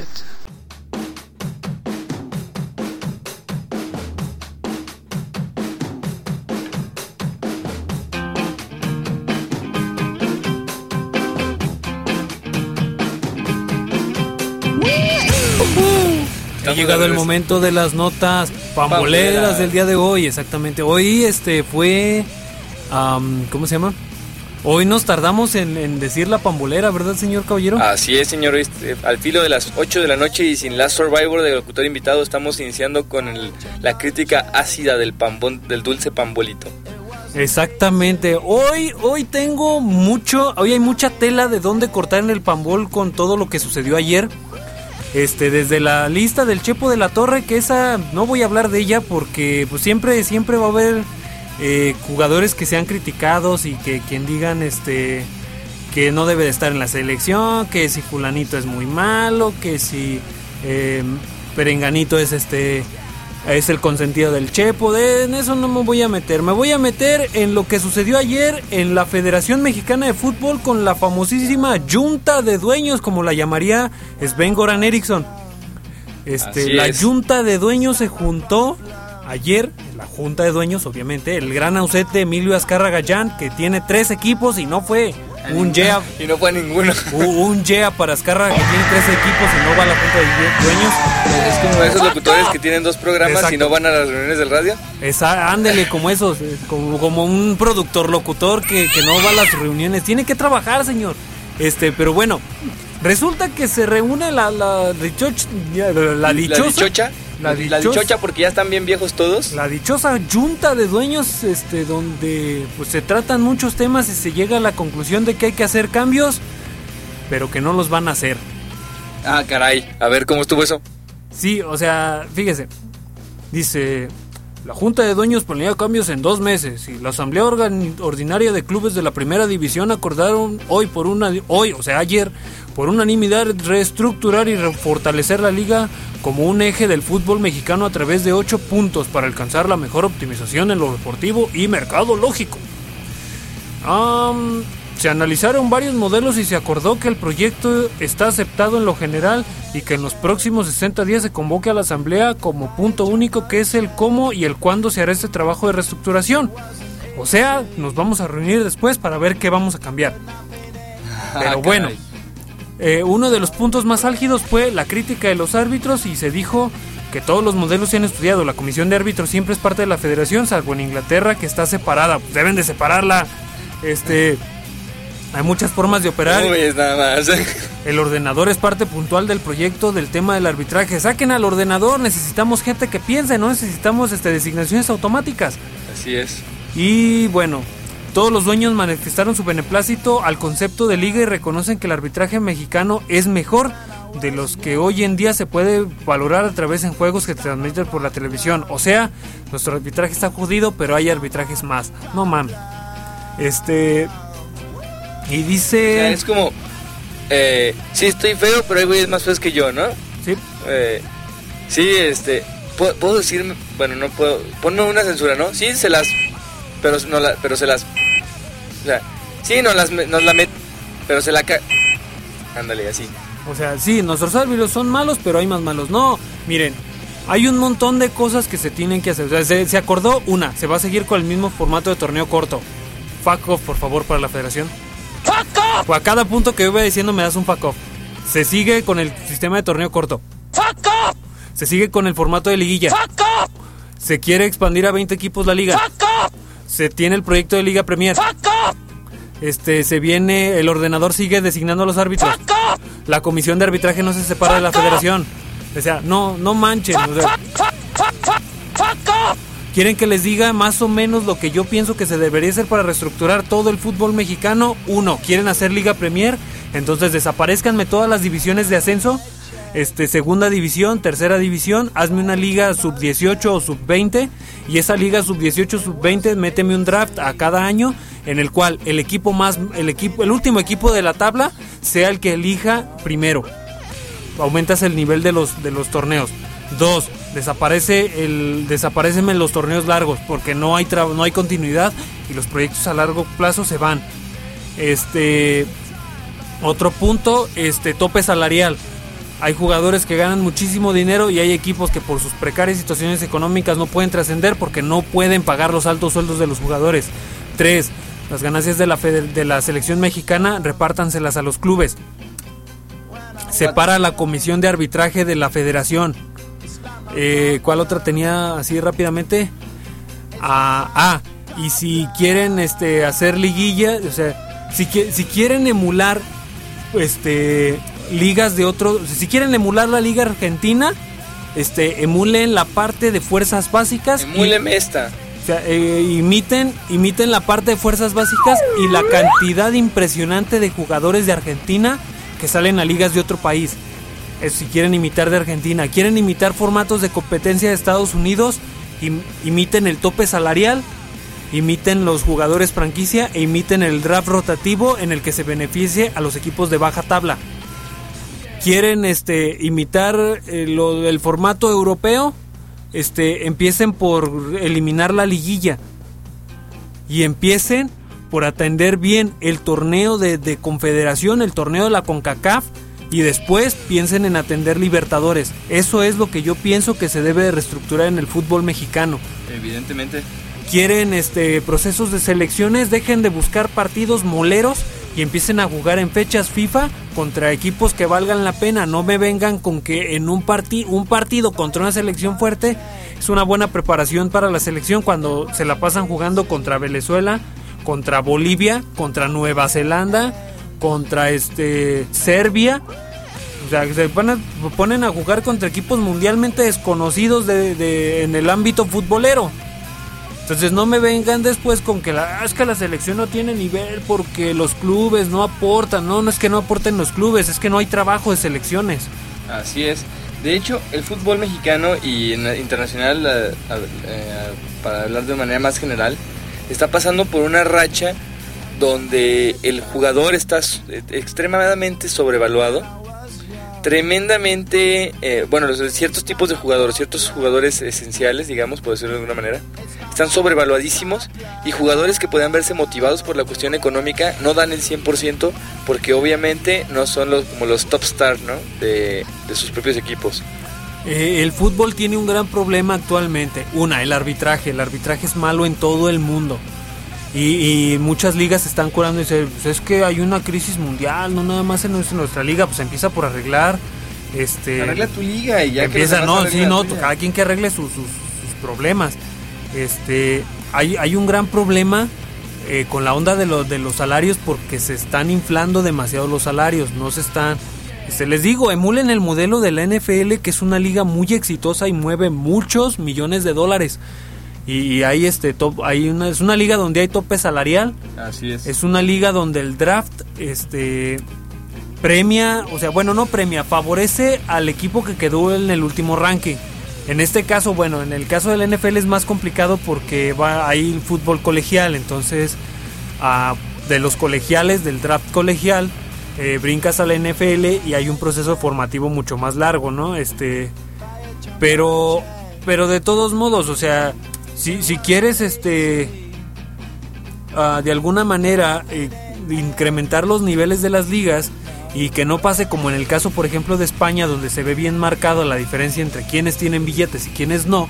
Ha llegado el momento de las notas pamboleras del día de hoy, exactamente. Hoy fue... ¿cómo se llama? Hoy nos tardamos en decir la pambolera, ¿verdad, señor caballero? Así es, señor. Al filo de las 8 de la noche y sin Last Survivor del locutor invitado, estamos iniciando con la crítica ácida del del dulce pambolito. Exactamente. Hoy hay mucha tela de dónde cortar en el pambol con todo lo que sucedió ayer. desde la lista del Chepo de la Torre, que esa no voy a hablar de ella porque pues siempre va a haber jugadores que sean criticados y que quien digan que no debe de estar en la selección, que si fulanito es muy malo, que si perenganito es el consentido del Chepo. En eso no me voy a meter. Me voy a meter en lo que sucedió ayer en la Federación Mexicana de Fútbol con la famosísima Junta de Dueños, como la llamaría Sven-Goran Eriksson. La Junta de Dueños se juntó ayer, la Junta de Dueños, obviamente, el gran ausente Emilio Azcárraga Gallán, que tiene 3 equipos y no fue un YEA. Y no fue ninguno. Un YEA para Azcárraga, que tiene 3 equipos y no va a la Junta de Dueños. Es como esos locutores que tienen 2 programas. Exacto. Y no van a las reuniones del radio. Ándele, como esos, como un productor locutor que no va a las reuniones. Tiene que trabajar, señor. Pero bueno, resulta que se reúne la dichosa, porque ya están bien viejos todos. La dichosa Junta de Dueños, donde pues se tratan muchos temas y se llega a la conclusión de que hay que hacer cambios, pero que no los van a hacer. Ah, caray, a ver cómo estuvo eso. Sí, o sea, fíjese, dice: la Junta de Dueños planea cambios en 2 meses y la Asamblea Ordinaria de Clubes de la Primera División acordaron ayer, por unanimidad, reestructurar y refortalecer la liga como un eje del fútbol mexicano a través de 8 puntos para alcanzar la mejor optimización en lo deportivo y mercadológico. Se analizaron varios modelos y se acordó que el proyecto está aceptado en lo general y que en los próximos 60 días se convoque a la asamblea como punto único, que es el cómo y el cuándo se hará este trabajo de reestructuración. O sea, nos vamos a reunir después para ver qué vamos a cambiar. Pero bueno, uno de los puntos más álgidos fue la crítica de los árbitros y se dijo que todos los modelos se han estudiado. La comisión de árbitros siempre es parte de la federación, salvo en Inglaterra, que está separada. Pues deben de separarla. Hay muchas formas de operar. No ves nada más. El ordenador es parte puntual del proyecto del tema del arbitraje. Saquen al ordenador, necesitamos gente que piense, no necesitamos designaciones automáticas. Así es. Y bueno, todos los dueños manifestaron su beneplácito al concepto de liga y reconocen que el arbitraje mexicano es mejor de los que hoy en día se puede valorar a través de juegos que se transmiten por la televisión. O sea, nuestro arbitraje está jodido, pero hay arbitrajes más. No mames. Y dice... O sea, es como... sí, estoy feo, pero hay güeyes más feos que yo, ¿no? Sí. Sí, ¿puedo decirme? Bueno, no puedo... Ponme una censura, ¿no? Sí, se las... Pero se las... O sea, sí, nos la met... Pero se la Ándale, así. O sea, sí, nuestros árbitros son malos, pero hay más malos. No, miren, hay un montón de cosas que se tienen que hacer. O sea, se acordó se va a seguir con el mismo formato de torneo corto. Fuck off, por favor, para la federación. ¡Fuck off! O a cada punto que yo voy diciendo me das un fuck off. Se sigue con el sistema de torneo corto. ¡Fuck off! Se sigue con el formato de liguilla. ¡Fuck off! Se quiere expandir a 20 equipos la liga. ¡Fuck off! Se tiene el proyecto de Liga Premier. ¡Fuck off! Se viene, el ordenador sigue designando a los árbitros. ¡Fuck off! La comisión de arbitraje no se separa de la federación. O sea, no manchen. O sea, ¡fuck off! ¿Quieren que les diga más o menos lo que yo pienso que se debería hacer para reestructurar todo el fútbol mexicano? 1, ¿quieren hacer Liga Premier? Entonces desaparezcanme todas las divisiones de ascenso. Segunda división, tercera división, hazme una liga sub-18 o sub-20 y esa liga sub-18 sub-20 méteme un draft a cada año en el cual el último equipo de la tabla sea el que elija primero. Aumentas el nivel de los torneos. 2, desaparecen los torneos largos porque no hay continuidad y los proyectos a largo plazo se van. Otro punto, tope salarial. Hay jugadores que ganan muchísimo dinero y hay equipos que por sus precarias situaciones económicas no pueden trascender porque no pueden pagar los altos sueldos de los jugadores. 3, las ganancias de la selección mexicana repártanselas a los clubes. Separa la comisión de arbitraje de la federación. ¿Cuál otra tenía así rápidamente? Y si quieren hacer liguilla, o sea, si quieren emular ligas de otro, si quieren emular la liga argentina, emulen la parte de fuerzas básicas. Emúleme esta. O sea, imiten la parte de fuerzas básicas y la cantidad impresionante de jugadores de Argentina que salen a ligas de otro país. si quieren imitar de Argentina, quieren imitar formatos de competencia de Estados Unidos, imiten el tope salarial, imiten los jugadores franquicia e imiten el draft rotativo en el que se beneficie a los equipos de baja tabla. Quieren imitar el formato europeo, empiecen por eliminar la liguilla y empiecen por atender bien el torneo de confederación, el torneo de la CONCACAF, y después piensen en atender Libertadores. Eso es lo que yo pienso que se debe de reestructurar en el fútbol mexicano. Evidentemente. Quieren procesos de selecciones, dejen de buscar partidos moleros y empiecen a jugar en fechas FIFA contra equipos que valgan la pena. No me vengan con que en un partido contra una selección fuerte es una buena preparación para la selección, cuando se la pasan jugando contra Venezuela, contra Bolivia, contra Nueva Zelanda, contra Serbia. O sea, se ponen a jugar contra equipos mundialmente desconocidos en el ámbito futbolero. Entonces no me vengan después con que es que la selección no tiene nivel porque los clubes no aportan. No es que no aporten los clubes, es que no hay trabajo de selecciones. Así es. De hecho, el fútbol mexicano y internacional, para hablar de manera más general, está pasando por una racha donde el jugador está extremadamente sobrevaluado, tremendamente, ciertos tipos de jugadores, ciertos jugadores esenciales, digamos, por decirlo de alguna manera, están sobrevaluadísimos, y jugadores que puedan verse motivados por la cuestión económica no dan el 100% porque obviamente no son como los top stars, ¿no?, de sus propios equipos. El fútbol tiene un gran problema actualmente. El arbitraje. El arbitraje es malo en todo el mundo. Y muchas ligas se están curando y dicen, pues es que hay una crisis mundial, no nada más en nuestra liga, pues empieza por arreglar. Arregla tu liga y ya empieza, cada quien que arregle sus problemas. Hay un gran problema con la onda de los salarios, porque se están inflando demasiado los salarios, no se están... les digo, emulen el modelo de la NFL, que es una liga muy exitosa y mueve muchos millones de dólares. Y hay es una liga donde hay tope salarial. Así es. Es una liga donde el draft premia, no premia, favorece al equipo que quedó en el último ranking. En este caso, en el caso del NFL es más complicado porque hay el fútbol colegial, entonces de los colegiales, del draft colegial, brincas a la NFL y hay un proceso formativo mucho más largo, ¿no? Pero de todos modos, si quieres de alguna manera incrementar los niveles de las ligas y que no pase como en el caso, por ejemplo, de España, donde se ve bien marcado la diferencia entre quienes tienen billetes y quienes no,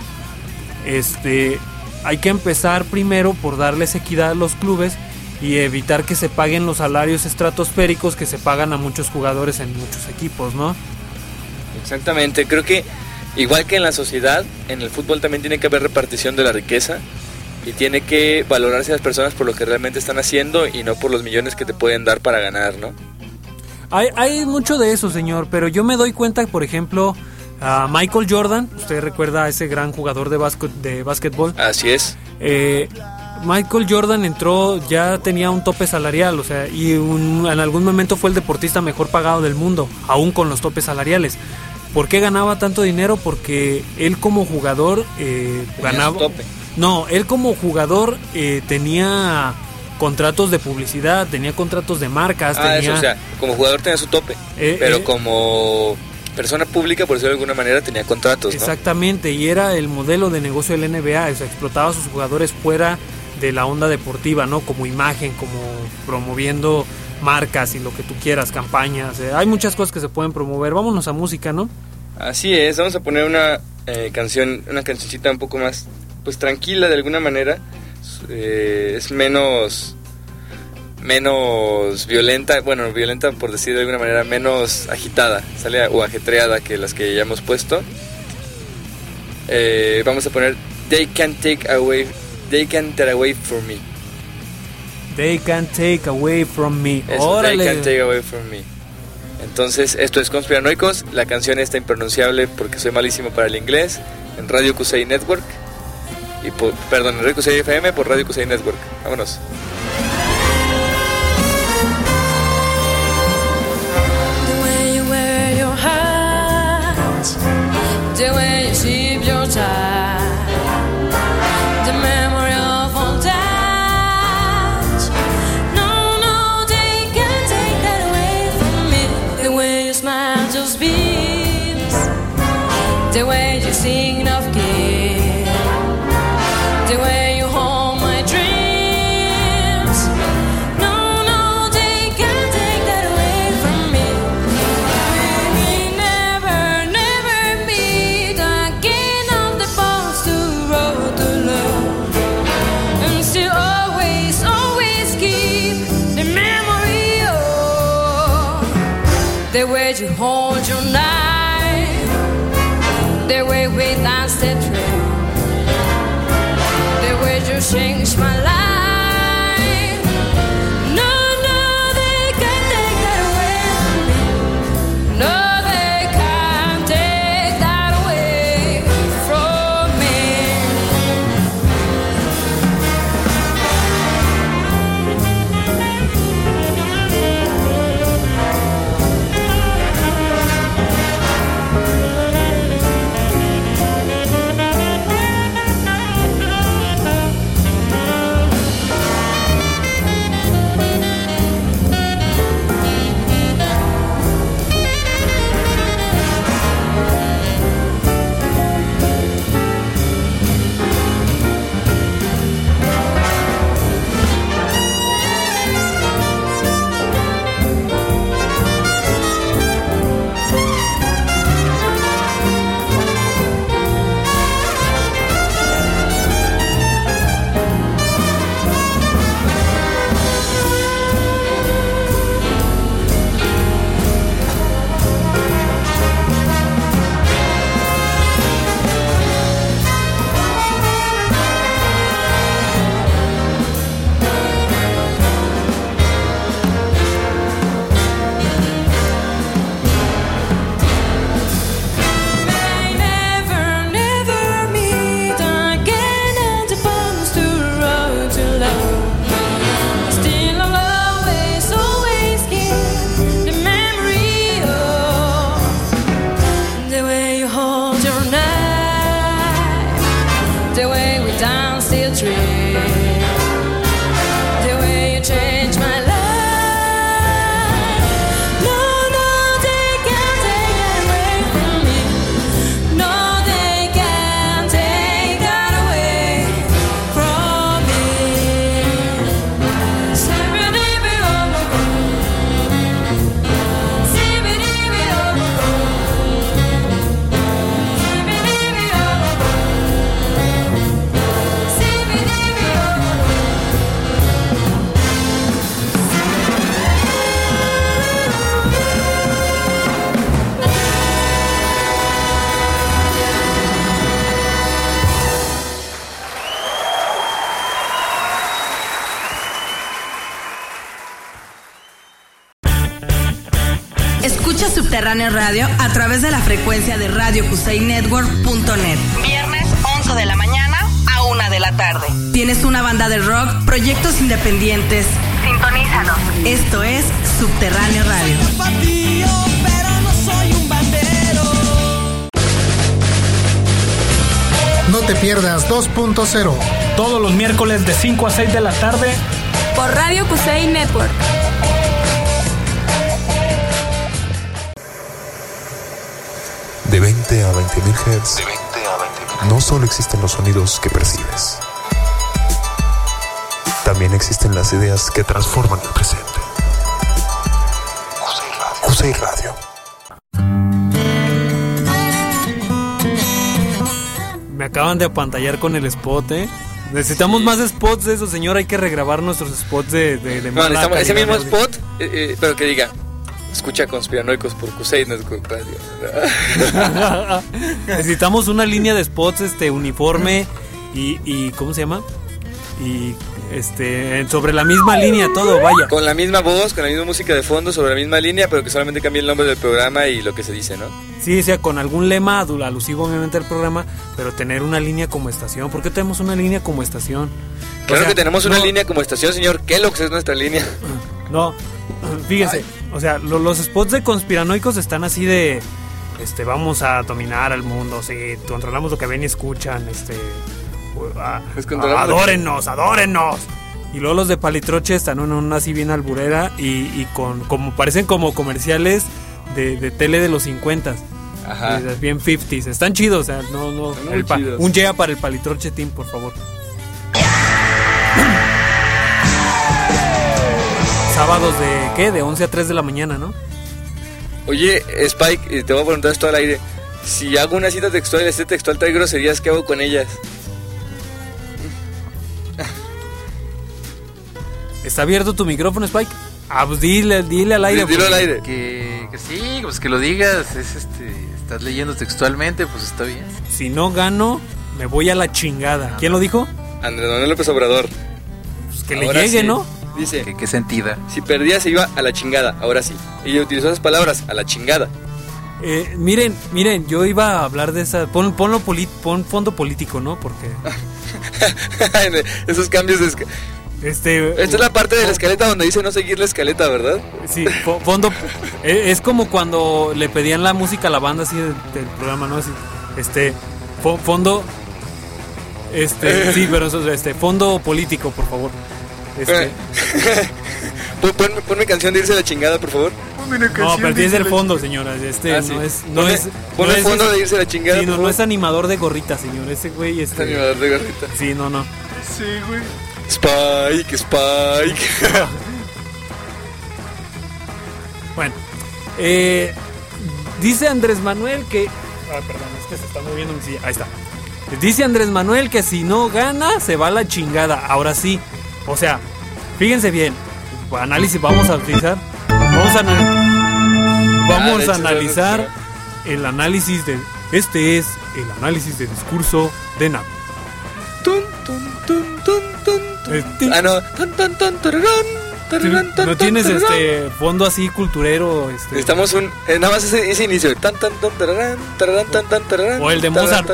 hay que empezar primero por darles equidad a los clubes y evitar que se paguen los salarios estratosféricos que se pagan a muchos jugadores en muchos equipos, ¿no? Exactamente, creo que igual que en la sociedad, en el fútbol también tiene que haber repartición de la riqueza y tiene que valorarse a las personas por lo que realmente están haciendo y no por los millones que te pueden dar para ganar, ¿no? Hay mucho de eso, señor, pero yo me doy cuenta, por ejemplo, a Michael Jordan, usted recuerda a ese gran jugador de básquetbol. Así es. Michael Jordan entró, ya tenía un tope salarial, y en algún momento fue el deportista mejor pagado del mundo, aún con los topes salariales. ¿Por qué ganaba tanto dinero? Porque él como jugador ganaba... Tope. No, él como jugador tenía contratos de publicidad, tenía contratos de marcas. Como jugador tenía su tope, pero como persona pública, por decirlo de alguna manera, tenía contratos, ¿no? Exactamente, y era el modelo de negocio del NBA, explotaba a sus jugadores fuera de la onda deportiva, ¿no? Como imagen, como promoviendo marcas y lo que tú quieras, campañas. Hay muchas cosas que se pueden promover. Vámonos a música, ¿no? Así es, vamos a poner una cancioncita un poco más, pues, tranquila de alguna manera. Es menos violenta, violenta por decir de alguna manera, menos agitada, o ajetreada que las que ya hemos puesto. Vamos a poner They Can't Take Away From Me. They Can't Take Away From Me. Órale. They Can't Take Away From Me. Entonces, esto es Conspiranoicos. La canción está impronunciable porque soy malísimo para el inglés. En Radio Kusei Network. En Radio Kusei FM por Radio Kusei Network. Vámonos. The way you wear your hat those beats, the way you sing of kids, the way you hold my dreams. No, no, they can't take that away from me. We never, never meet again on the path to road to love, and still always, always keep the memory of the way you hold your knife, the way we danced the trail, the way you changed my life. No, no, they can't take that away from me. No, they can't take that away from me. Escucha Subterráneo Radio a través de la frecuencia de RadioCuseyNetwork.net. Viernes 11 de la mañana a 1 de la tarde. ¿Tienes una banda de rock, proyectos independientes? Sintonízanos. Esto es Subterráneo Radio. No te pierdas 2.0. Todos los miércoles de 5 a 6 de la tarde. Por Radio Cusey Network. De 20 a 20.000 Hz, no solo existen los sonidos que percibes, también existen las ideas que transforman el presente. Cusey Radio. Me acaban de apantallar con el spot, Necesitamos más spots de eso, señor. Hay que regrabar nuestros spots de no, necesitamos ese mismo spot, pero que diga: escucha Conspiranoicos por Cusey Network Radio. Necesitamos una línea de spots uniforme y ¿cómo se llama? Y sobre la misma línea todo, vaya. Con la misma voz, con la misma música de fondo, sobre la misma línea, pero que solamente cambie el nombre del programa y lo que se dice, ¿no? Sí, o sea, con algún lema alusivo obviamente al programa, pero tener una línea como estación. ¿Por qué tenemos una línea como estación? Claro que tenemos una línea como estación, señor. Kellogg's es nuestra línea. No, fíjese, o sea, los spots de Conspiranoicos están así de vamos a dominar al mundo, sí, controlamos lo que ven y escuchan, adórennos. Y luego los de Palitroche están en una así bien alburera y como parecen como comerciales de tele de los 50. Ajá. Bien 50s. Están chidos, o sea, no. Un yeah para el Palitroche Team, por favor. Sábados de, ¿qué? De 11 a 3 de la mañana, ¿no? Oye, Spike, te voy a preguntar esto al aire. Si hago una cita textual y este textual trae groserías, ¿qué hago con ellas? ¿Está abierto tu micrófono, Spike? Ah, pues dile al aire. Dilo al aire. Que sí, pues que lo digas. Estás leyendo textualmente, pues está bien. Si no gano, me voy a la chingada. ¿Quién lo dijo? Andrés Manuel López Obrador. Pues que le llegue, sí, ¿no? Dice, ¿Qué sentida? Si perdía se iba a la chingada, ahora sí. Y utilizó esas palabras, a la chingada. Miren, yo iba a hablar de esa. Pon fondo político, ¿no? Porque esos cambios de esta es la parte de la escaleta donde dice no seguir la escaleta, ¿verdad? Sí, fondo. Es como cuando le pedían la música a la banda así del programa, ¿no? Así, fondo. Sí, pero eso, fondo político, por favor. Pon mi canción de irse a la chingada, por favor. No, pero tienes el fondo, señora. Pon el fondo de irse a la chingada. Sí, no es animador de gorrita, señor. Ese güey es animador de gorrita. Sí, no. Sí, güey. Spike. Bueno, dice Andrés Manuel que... perdón, es que se está moviendo mi silla. Ahí está. Dice Andrés Manuel que si no gana, se va a la chingada. Ahora sí. O sea, fíjense bien. Análisis, vamos a utilizar. Vamos a analizar el análisis de... Este es el análisis de discurso de Nap. No tienes fondo así culturero. Necesitamos nada más ese inicio. O el de Mozart.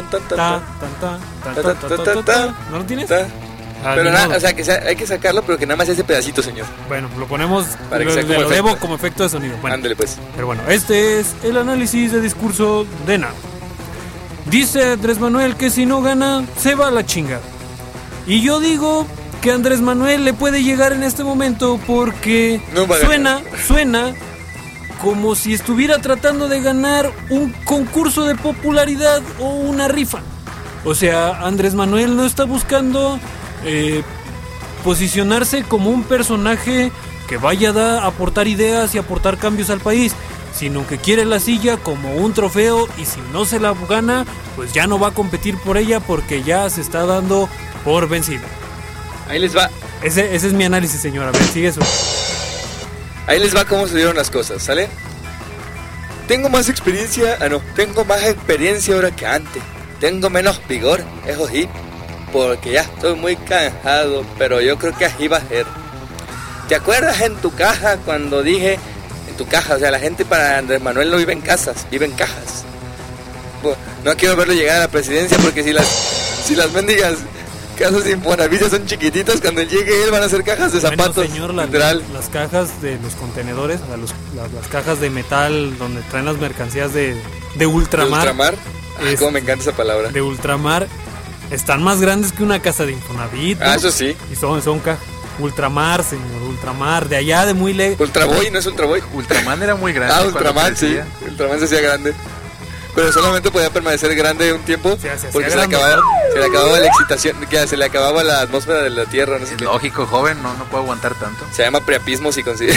¿No lo tienes? Pero nada, o sea, hay que sacarlo, pero que nada más ese pedacito, señor. Bueno, lo ponemos, lo debo como efecto de sonido. Bueno, ándale pues. Pero bueno, este es el análisis de discurso de Nap. Dice Andrés Manuel que si no gana, se va a la chingada. Y yo digo que Andrés Manuel le puede llegar en este momento porque suena como si estuviera tratando de ganar un concurso de popularidad o una rifa. O sea, Andrés Manuel no está buscando posicionarse como un personaje que vaya a aportar ideas y aportar cambios al país, sino que quiere la silla como un trofeo, y si no se la gana, pues ya no va a competir por ella porque ya se está dando por vencido. Ahí les va. Ese es mi análisis, señora. A ver, sigue eso. Ahí les va cómo se dieron las cosas, ¿sale? Tengo más experiencia ahora que antes. Tengo menos vigor, eso sí, porque ya estoy muy cansado, pero yo creo que así va a ser. ¿Te acuerdas en tu caja cuando dije... En tu caja, o sea, la gente para Andrés Manuel no vive en casas, vive en cajas. Bueno, no quiero verlo llegar a la presidencia porque si las mendigas casas de Infonavit son chiquititas, cuando llegue él van a ser cajas de zapatos. Bueno, señor, las cajas de los contenedores, o sea, las cajas de metal donde traen las mercancías de ultramar. ¿De ultramar? Cómo me encanta esa palabra. De ultramar están más grandes que una casa de Infonavit, ¿no? Eso sí. Y son cajas. Ultramar, señor, Ultramar, de allá de muy lejos. Ultraboy, ¿no es Ultraboy? Ultraman era muy grande. Ultraman, sí. Ultraman se hacía grande. Pero solamente podía permanecer grande un tiempo porque se le acababa la excitación, se le acababa la atmósfera de la Tierra. No sé qué. Lógico, joven, no puede aguantar tanto. Se llama priapismo si consigue.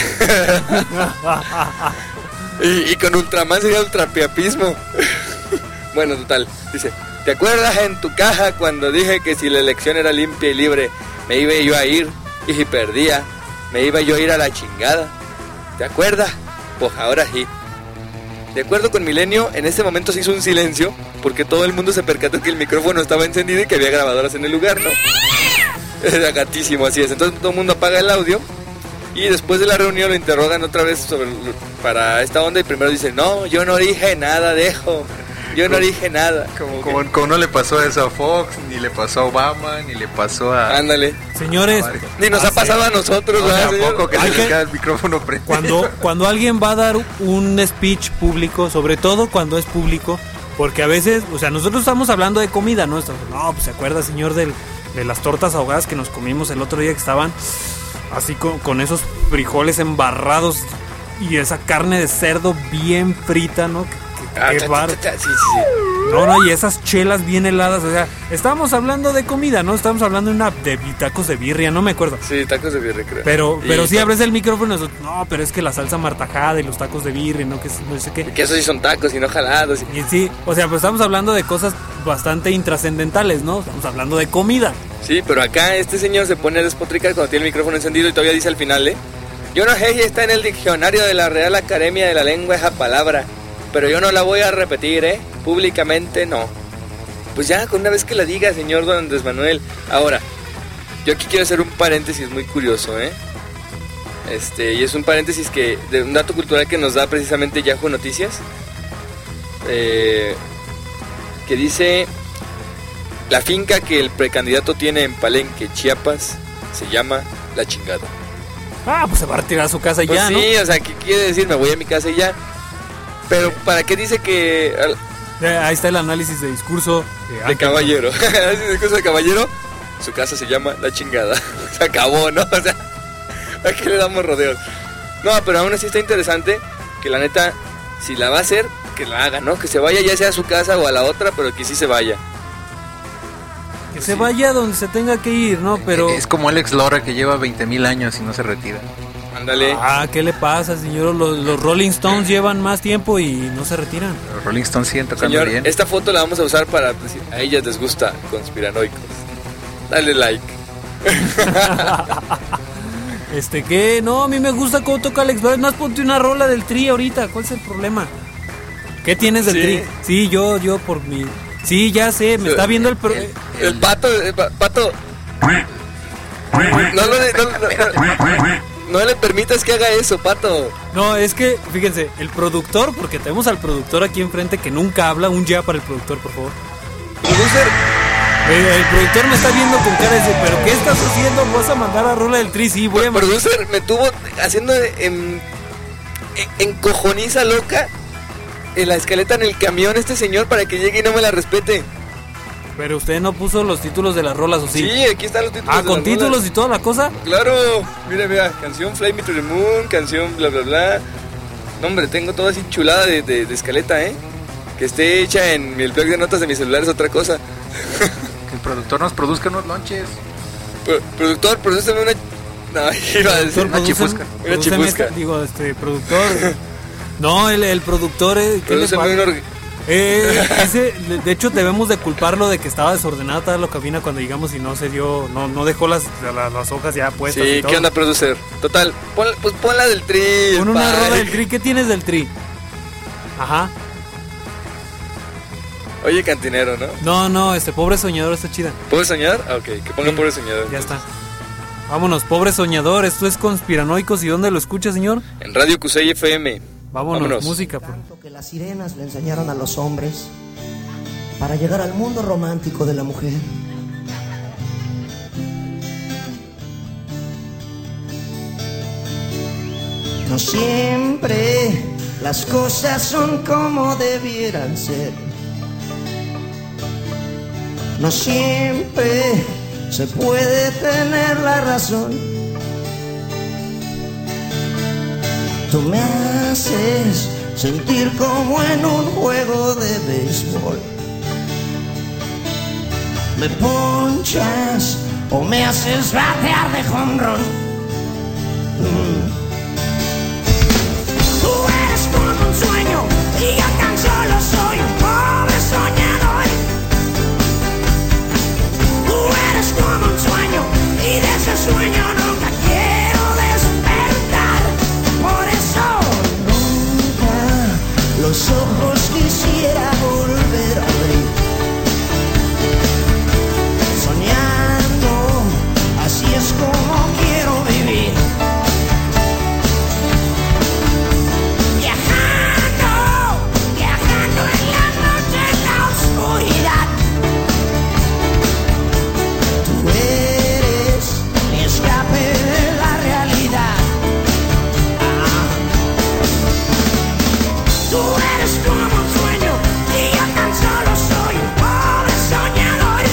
y con Ultraman sería ultrapriapismo. Bueno, total, dice, ¿te acuerdas en tu caja cuando dije que si la elección era limpia y libre me iba yo a ir? Y si perdía, me iba yo a ir a la chingada. ¿Te acuerdas? Pues ahora sí. De acuerdo con Milenio, en este momento se hizo un silencio porque todo el mundo se percató que el micrófono estaba encendido y que había grabadoras en el lugar, ¿no? Era gatísimo, así es. Entonces todo el mundo apaga el audio y después de la reunión lo interrogan otra vez para esta onda y primero dice, no, yo no dije nada de eso. Yo no dije nada. Como no le pasó eso a Fox, ni le pasó a Obama, ni le pasó a... Ándale. Señores. Ni nos ha pasado a nosotros. No, tampoco que se le queda el micrófono prendido. Cuando alguien va a dar un speech público, sobre todo cuando es público, porque a veces, o sea, nosotros estamos hablando de comida, ¿no? No, pues se acuerda, señor, de las tortas ahogadas que nos comimos el otro día, que estaban así con esos frijoles embarrados y esa carne de cerdo bien frita, ¿no? Qué bárbaro. Sí. No, y esas chelas bien heladas, o sea, estábamos hablando de comida, ¿no? Estábamos hablando de tacos de birria, no me acuerdo. Sí, tacos de birria, creo. Pero sí abres el micrófono, no, pero es que la salsa martajada y los tacos de birria, ¿no? Que no sé qué. Que esos sí son tacos y no jalados. Y sí, o sea, pues estamos hablando de cosas bastante intrascendentales, ¿no? Estamos hablando de comida. Sí, pero acá este señor se pone a despotricar cuando tiene el micrófono encendido y todavía dice al final, yo no sé si está en el diccionario de la Real Academia de la Lengua esa palabra, pero yo no la voy a repetir, públicamente no. Pues ya, con una vez que la diga, señor don Andrés Manuel. Ahora, yo aquí quiero hacer un paréntesis muy curioso, y es un paréntesis de un dato cultural que nos da precisamente Yahoo Noticias, que dice: la finca que el precandidato tiene en Palenque, Chiapas, se llama La Chingada. Ah, pues se va a retirar a su casa pues ya, sí, ¿no? O sea, ¿qué quiere decir? Me voy a mi casa y ya. Pero ¿para qué dice que...? Ahí está el análisis de discurso de caballero. El discurso de caballero. Su casa se llama La Chingada. Se acabó, ¿no? O sea, ¿a qué le damos rodeos? No, pero aún así está interesante que la neta, si la va a hacer, que la haga, ¿no? Que se vaya ya sea a su casa o a la otra, pero que sí se vaya. Que se vaya donde se tenga que ir, ¿no? Pero... Es como Alex Lora, que lleva 20,000 años y no se retira. Ándale. ¿Qué le pasa, señor? Los Rolling Stones llevan más tiempo y no se retiran. Los Rolling Stones siguen tocando señor, bien. Esta foto la vamos a usar para decir, a ellas les gusta Conspiranoicos. Dale like. ¿Qué? No, a mí me gusta cómo toca Alex Lora. Más ponte una rola del Tri ahorita. ¿Cuál es el problema? ¿Qué tienes del Tri? Sí, yo por mi... Sí, ya sé, me está viendo el pato. Pato. No le permitas que haga eso, Pato. No, es que, fíjense, el productor, porque tenemos al productor aquí enfrente que nunca habla. Un ya para el productor, por favor. Producer. El productor me está viendo con cara de, ¿pero qué estás haciendo? ¿Vas a mandar a rola del Tri? Sí, voy a mandar. Producer me tuvo haciendo en cojoniza loca en la escaleta en el camión este señor para que llegue y no me la respete. Pero usted no puso los títulos de las rolas, ¿o sí? Sí, aquí están los títulos. ¿con títulos rolas? Y toda la cosa? Claro, mira, canción Fly Me to the Moon, canción bla bla bla. No, hombre, tengo toda así chulada de escaleta, Que esté hecha en el blog de notas de mi celular es otra cosa. Que el productor nos produzca unos lonches. Productor, prodúceme una... No, iba a decir una chifusca. Una chifusca. Productor... No, el productor... de hecho debemos de culparlo de que estaba desordenada toda la cabina cuando llegamos y no se dio, no dejó las hojas ya puestas. Sí, ¿qué onda, producer? Total, pon la del Tri. Pon una rola del Tri. ¿Qué tienes del Tri? Ajá. Oye, cantinero, ¿no? No, Pobre Soñador está chida. ¿Pobre Soñador? Ah, ok, que ponga Pobre Soñador. Ya está. Vámonos, Pobre Soñador. Esto es Conspiranoicos. ¿Y dónde lo escucha, señor? En Radio Cusey FM. Vámonos. Música. Tanto que las sirenas le enseñaron a los hombres para llegar al mundo romántico de la mujer. No siempre las cosas son como debieran ser. No siempre se puede tener la razón. Tú me haces sentir como en un juego de béisbol. Me ponchas o me haces batear de home run. Tú eres como un sueño y yo tan solo soy un pobre soñador. Tú eres como un sueño y de ese sueño nunca quiero despertar. Por eso nunca los ojos quisiera volver a abrir. Soñando, así es como quiero vivir. Viajando en la noche, en la oscuridad. Tú eres mi escape de la realidad. Tú eres como un sueño y yo tan solo soy un pobre soñador.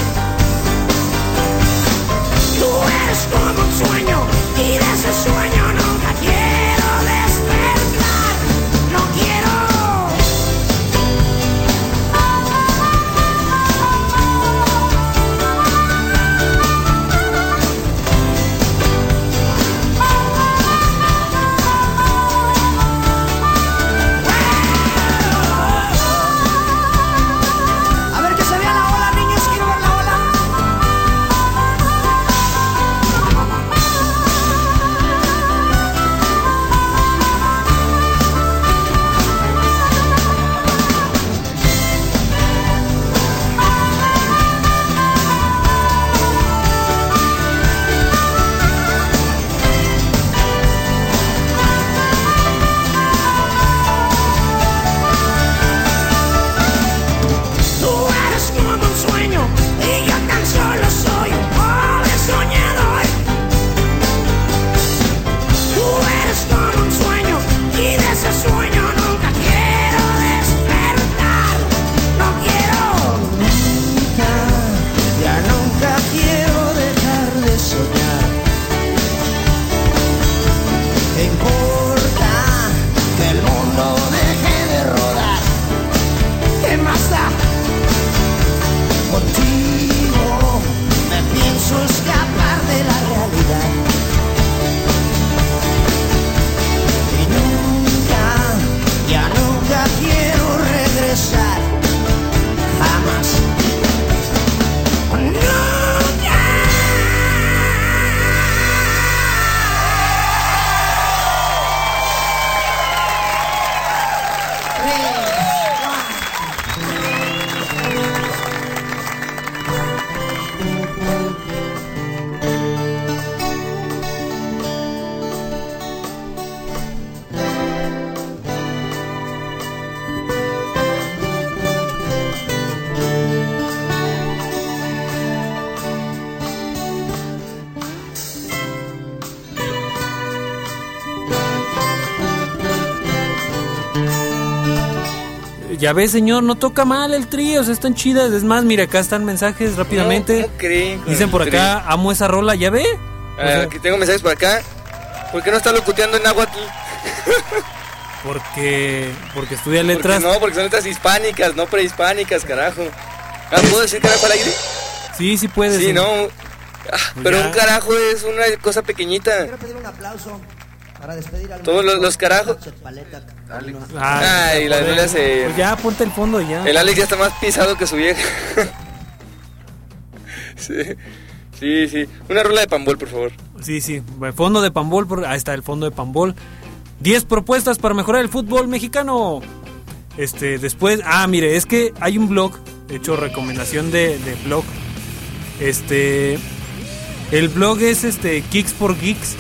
Tú eres como un sueño y de ese sueño nunca quiero despertar. Ya ves, señor, no toca mal el Tri, o sea, están chidas. Es más, mira, acá están mensajes rápidamente. ¿Cómo creen? Dicen por acá, amo esa rola, ¿ya ve? Aquí tengo mensajes por acá. ¿Por qué no está locuteando en náhuatl? Porque estudia letras. Porque son letras hispánicas, no prehispánicas, carajo. ¿Puedo decir carajo al aire? Sí puedes. Sí, no. Pero un carajo es una cosa pequeñita. Quiero pedir un aplauso para despedir al todos los carajos. Ay, la Lola se... Pues ya, ponte el fondo ya. El Alex ya está más pisado que su vieja. Sí. Una rola de Pambol, por favor. Sí. Fondo de Pambol, ahí está el fondo de Pambol. 10 propuestas para mejorar el fútbol mexicano. Después, mire, es que hay un blog, de hecho, recomendación de blog. El blog es Kicks for Geeks.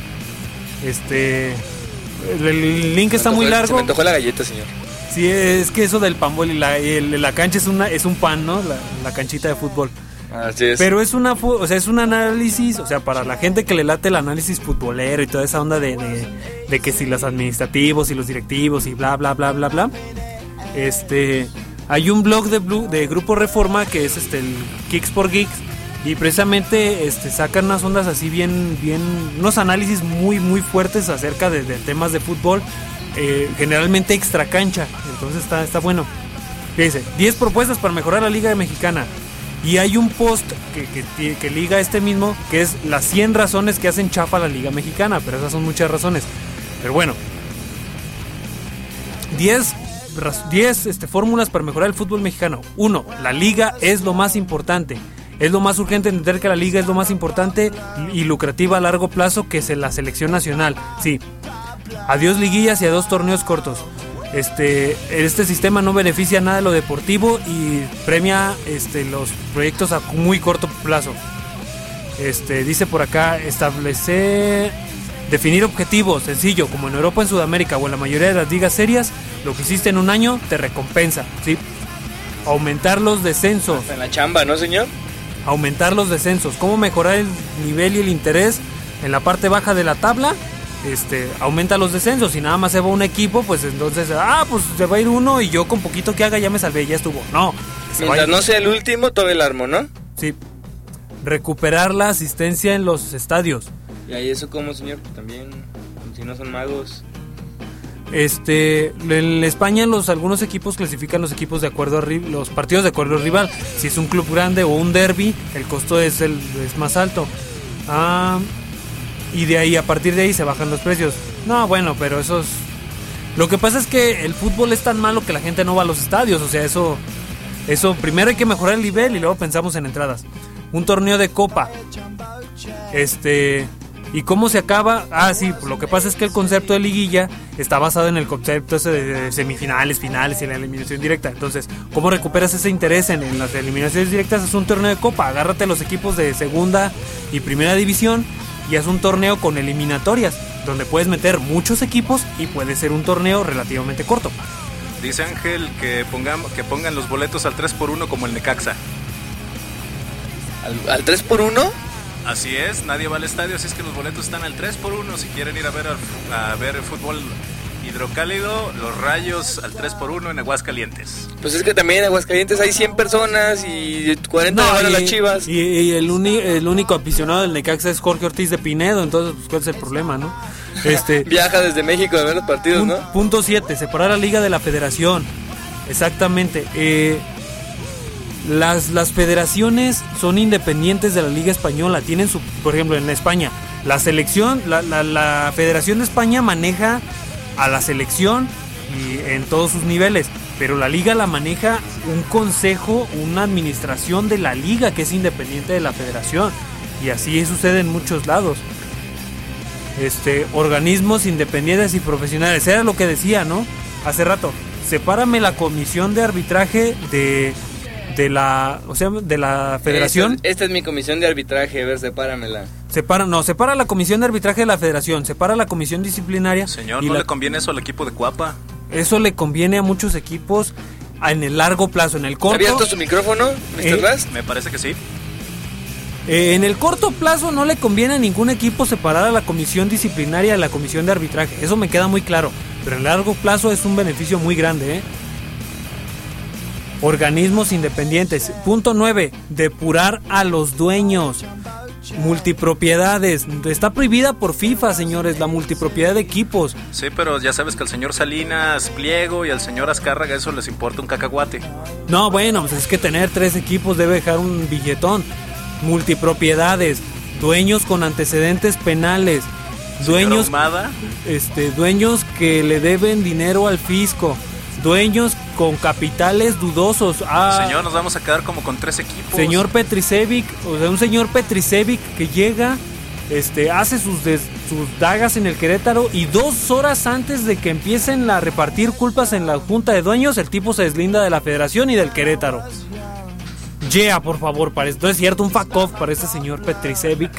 El link está muy largo. Se me antojó la galleta, señor. Sí, es que eso del Pambol y la cancha es un pan, ¿no? La canchita de fútbol. Así es. Pero es es un análisis, o sea, para la gente que le late el análisis futbolero y toda esa onda de que si los administrativos y los directivos y bla bla bla bla bla. Hay un blog de Grupo Reforma que es el Kicks for Geeks y precisamente sacan unas ondas así bien unos análisis muy muy fuertes acerca de temas de fútbol, generalmente extra cancha. Entonces está bueno. Dice 10 propuestas para mejorar la Liga Mexicana. Y hay un post que liga mismo, que es las 100 razones que hacen chafa a la Liga Mexicana, pero esas son muchas razones. Pero bueno, 10 fórmulas para mejorar el fútbol mexicano. 1. La Liga es lo más importante. Es lo más urgente entender que la Liga es lo más importante y lucrativa a largo plazo que es la selección nacional. Sí. Adiós liguillas y adiós torneos cortos. Este sistema no beneficia nada de lo deportivo y premia los proyectos a muy corto plazo. Dice por acá, definir objetivos, sencillo, como en Europa, en Sudamérica o en la mayoría de las ligas serias, lo que hiciste en un año te recompensa, ¿sí? Aumentar los descensos. Hasta en la chamba, ¿no, señor? Aumentar los descensos. ¿Cómo mejorar el nivel y el interés en la parte baja de la tabla? Aumenta los descensos. Si nada más se va un equipo, pues entonces pues se va a ir uno y yo con poquito que haga ya me salvé, ya estuvo. No, mientras no sea el último, todo el armo, ¿no? Sí. Recuperar la asistencia en los estadios. ¿Y ahí eso cómo, señor? También, si no son magos. En España algunos equipos clasifican los equipos de acuerdo a los partidos de acuerdo al rival. Si es un club grande o un derbi, el costo es más alto. Y de ahí, a partir de ahí se bajan los precios. No, bueno, pero eso es... Lo que pasa es que el fútbol es tan malo que la gente no va a los estadios. O sea, eso primero hay que mejorar el nivel y luego pensamos en entradas. Un torneo de copa. ¿Y cómo se acaba? Sí, lo que pasa es que el concepto de liguilla está basado en el concepto ese de semifinales, finales y la eliminación directa. Entonces, ¿cómo recuperas ese interés en las eliminaciones directas? Es un torneo de copa. Agárrate a los equipos de segunda y primera división y haz un torneo con eliminatorias, donde puedes meter muchos equipos y puede ser un torneo relativamente corto. Dice Ángel que pongan los boletos al 3x1 como el Necaxa. ¿Al 3x1? Así es, nadie va al estadio, así es que los boletos están al 3x1. Si quieren ir a ver fútbol hidrocálido, los Rayos al 3x1 en Aguascalientes. Pues es que también en Aguascalientes hay 100 personas y 40 van a las Chivas. Y el único aficionado del Necaxa es Jorge Ortiz de Pinedo, entonces pues ¿cuál es el problema, no? Viaja desde México a ver los partidos, ¿no? Punto 7, separar la liga de la federación. Exactamente. Las federaciones son independientes de la Liga Española. Tienen por ejemplo, en España, la selección, la Federación de España maneja a la selección y en todos sus niveles, pero la liga la maneja un consejo, una administración de la liga que es independiente de la federación, y así sucede en muchos lados. Organismos independientes y profesionales, era lo que decía, ¿no? Hace rato, sepárame la comisión de arbitraje de la federación. Esta es mi comisión de arbitraje, a ver, sepáramela. Separa la comisión de arbitraje de la federación, separa la comisión disciplinaria. Señor, ¿no le conviene eso al equipo de Cuapa? Eso le conviene a muchos equipos en el largo plazo. En el corto... ¿Está abierto su micrófono, Mr. Raz? Me parece que sí. En el corto plazo no le conviene a ningún equipo separar a la comisión disciplinaria de la comisión de arbitraje. Eso me queda muy claro. Pero en el largo plazo es un beneficio muy grande, organismos independientes. Punto 9, depurar a los dueños. Multipropiedades. Está prohibida por FIFA, señores, la multipropiedad de equipos. Sí, pero ya sabes que al señor Salinas Pliego y al señor Azcárraga eso les importa un cacahuate. No, bueno, pues es que tener 3 equipos debe dejar un billetón. Multipropiedades, dueños con antecedentes penales, dueños, dueños que le deben dinero al fisco, dueños con capitales dudosos. Señor, nos vamos a quedar como con 3 equipos. Señor Petricevic, o sea, un señor Petricevic que llega, hace sus dagas en el Querétaro y 2 horas antes de que empiecen a repartir culpas en la junta de dueños, el tipo se deslinda de la federación y del Querétaro. Por favor, no es cierto, un fuck off para este señor Petricevic.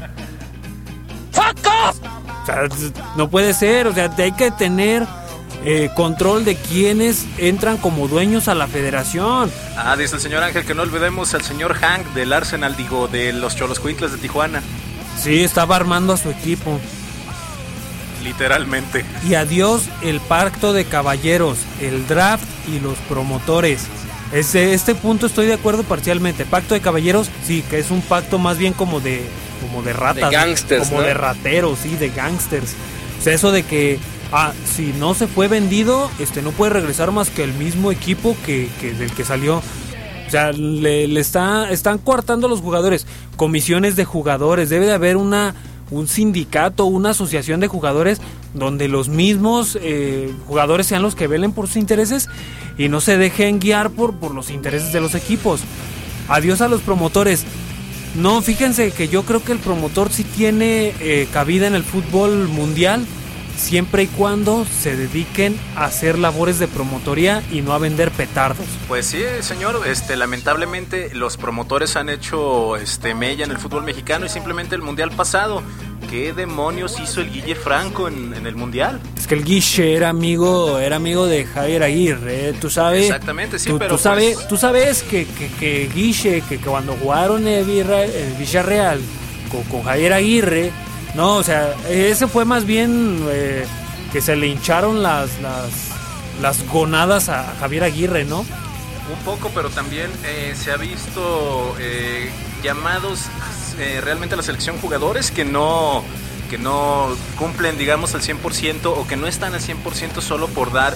¡Fuck off! O sea, no puede ser, o sea, hay que tener control de quienes entran como dueños a la federación. Dice el señor Ángel que no olvidemos al señor Hank del Arsenal, de los Xoloscuincles de Tijuana. Sí, estaba armando a su equipo. Literalmente. Y adiós el pacto de caballeros, el draft y los promotores. Este punto estoy de acuerdo parcialmente. Pacto de caballeros, sí, que es un pacto más bien como de ratas, de gangsters, como, ¿no?, de rateros, sí, de gangsters. O sea, eso de que si no se fue vendido, no puede regresar más que el mismo equipo que del que salió. O sea, están coartando a los jugadores. Comisiones de jugadores, debe de haber un sindicato, una asociación de jugadores donde los mismos jugadores sean los que velen por sus intereses y no se dejen guiar por los intereses de los equipos. Adiós a los promotores. No, fíjense que yo creo que el promotor sí tiene cabida en el fútbol mundial, siempre y cuando se dediquen a hacer labores de promotoría y no a vender petardos. Pues sí, señor, lamentablemente los promotores han hecho mella en el fútbol mexicano y simplemente el mundial pasado. ¿Qué demonios hizo el Guille Franco en el mundial? Es que el Guille era amigo de Javier Aguirre, tú sabes. Exactamente, sí, pero tú sabes que Guille, que cuando jugaron el Villarreal con Javier Aguirre, no, o sea, ese fue más bien que se le hincharon las gonadas a Javier Aguirre, ¿no? Un poco, pero también se ha visto llamados realmente a la selección jugadores que no cumplen, digamos, al 100% o que no están al 100% solo por dar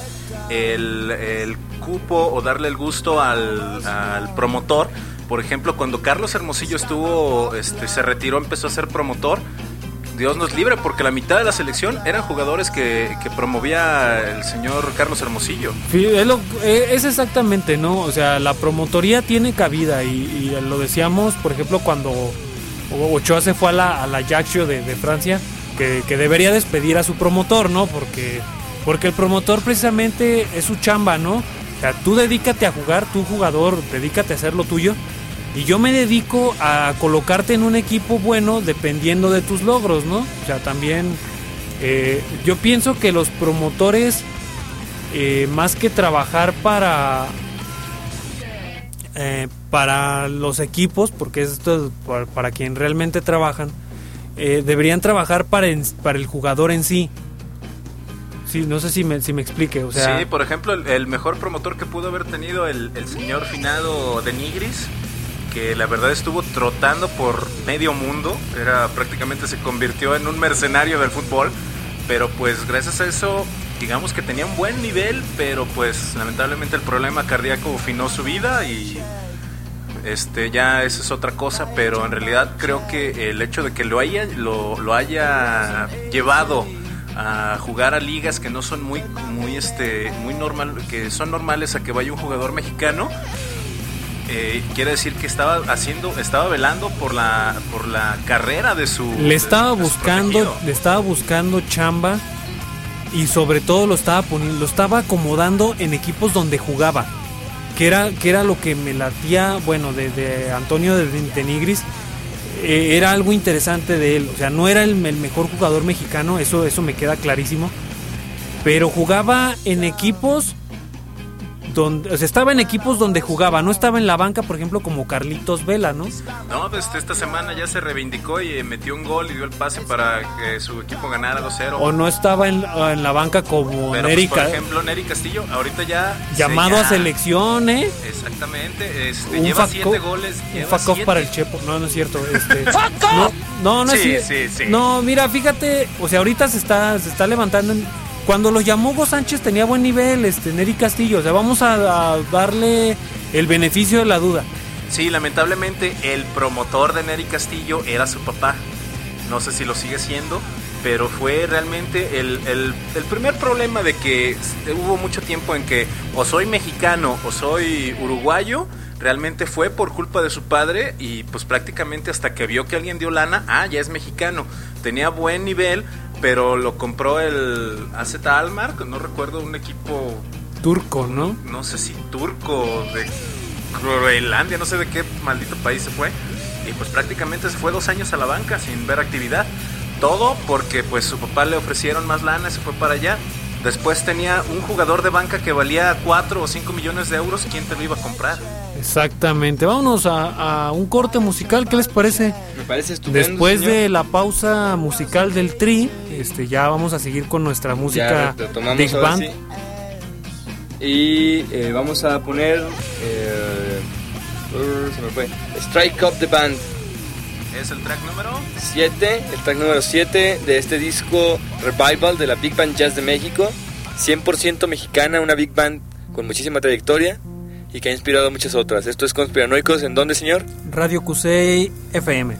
el cupo o darle el gusto al promotor. Por ejemplo, cuando Carlos Hermosillo se retiró, empezó a ser promotor. Dios nos libre, porque la mitad de la selección eran jugadores que promovía el señor Carlos Hermosillo. Sí, es exactamente, ¿no? O sea, la promotoría tiene cabida y lo decíamos, por ejemplo, cuando Ochoa se fue a la Ajaccio de Francia, que debería despedir a su promotor, ¿no? Porque el promotor precisamente es su chamba, ¿no? O sea, tú dedícate a jugar, tú jugador, dedícate a hacer lo tuyo. Y yo me dedico a colocarte en un equipo bueno dependiendo de tus logros, ¿no? O sea, también yo pienso que los promotores, más que trabajar para los equipos, porque esto es para quien realmente trabajan, deberían trabajar para el jugador en sí. Sí, no sé si me explique, o sea... Sí, por ejemplo, el mejor promotor que pudo haber tenido el señor finado de Nigris, que la verdad estuvo trotando por medio mundo, prácticamente se convirtió en un mercenario del fútbol, pero pues gracias a eso, digamos que tenía un buen nivel, pero pues lamentablemente el problema cardíaco finó su vida y ya esa es otra cosa, pero en realidad creo que el hecho de que lo haya llevado a jugar a ligas que no son muy normal, que son normales a que vaya un jugador mexicano, quiere decir que estaba velando por la carrera de su... Le estaba buscando chamba y sobre todo lo estaba acomodando en equipos donde jugaba, que era lo que me latía, bueno, de Antonio de Nigris. Era algo interesante de él, o sea, no era el mejor jugador mexicano, eso me queda clarísimo, pero jugaba en equipos donde, o sea, estaba en equipos donde jugaba, no estaba en la banca, por ejemplo, como Carlitos Vela, ¿no? No, pues esta semana ya se reivindicó y metió un gol y dio el pase para que su equipo ganara 2-0. O no estaba en la banca como pero, Neri, pues, por ejemplo, Neri Castillo, ahorita ya... llamado a selección, ¿eh? Exactamente, lleva 7 goles. Un fuck off para el Chepo, no es cierto. No sí, es sí, sí. No, mira, fíjate, o sea, ahorita se está levantando. Cuando lo llamó Hugo Sánchez tenía buen nivel, Neri Castillo, o sea, vamos a darle el beneficio de la duda. Sí, lamentablemente el promotor de Neri Castillo era su papá. No sé si lo sigue siendo, pero fue realmente el primer problema de que hubo mucho tiempo en que o soy mexicano o soy uruguayo. Realmente fue por culpa de su padre y pues prácticamente hasta que vio que alguien dio lana, ya es mexicano. Tenía buen nivel, pero lo compró el AZ Alkmaar, no recuerdo, un equipo turco, ¿no? No sé si turco, de Groenlandia, no sé de qué maldito país se fue. Y pues prácticamente se fue 2 años a la banca sin ver actividad. Todo porque pues su papá le ofrecieron más lana, se fue para allá. Después tenía un jugador de banca que valía 4 o 5 millones de euros. ¿Quién te lo iba a comprar? Exactamente. Vámonos a un corte musical. ¿Qué les parece? Me parece estupendo. Después señor. de la pausa musical del Tri, ya vamos a seguir con nuestra música Big Band. Sí. Y vamos a poner se me fue Strike Up the Band. ¿Es el track número 7? El track número 7 de este disco Revival de la Big Band Jazz de México. 100% mexicana, una Big Band con muchísima trayectoria y que ha inspirado a muchas otras. Esto es Conspiranoicos. ¿En dónde, señor? Radio Cusey FM.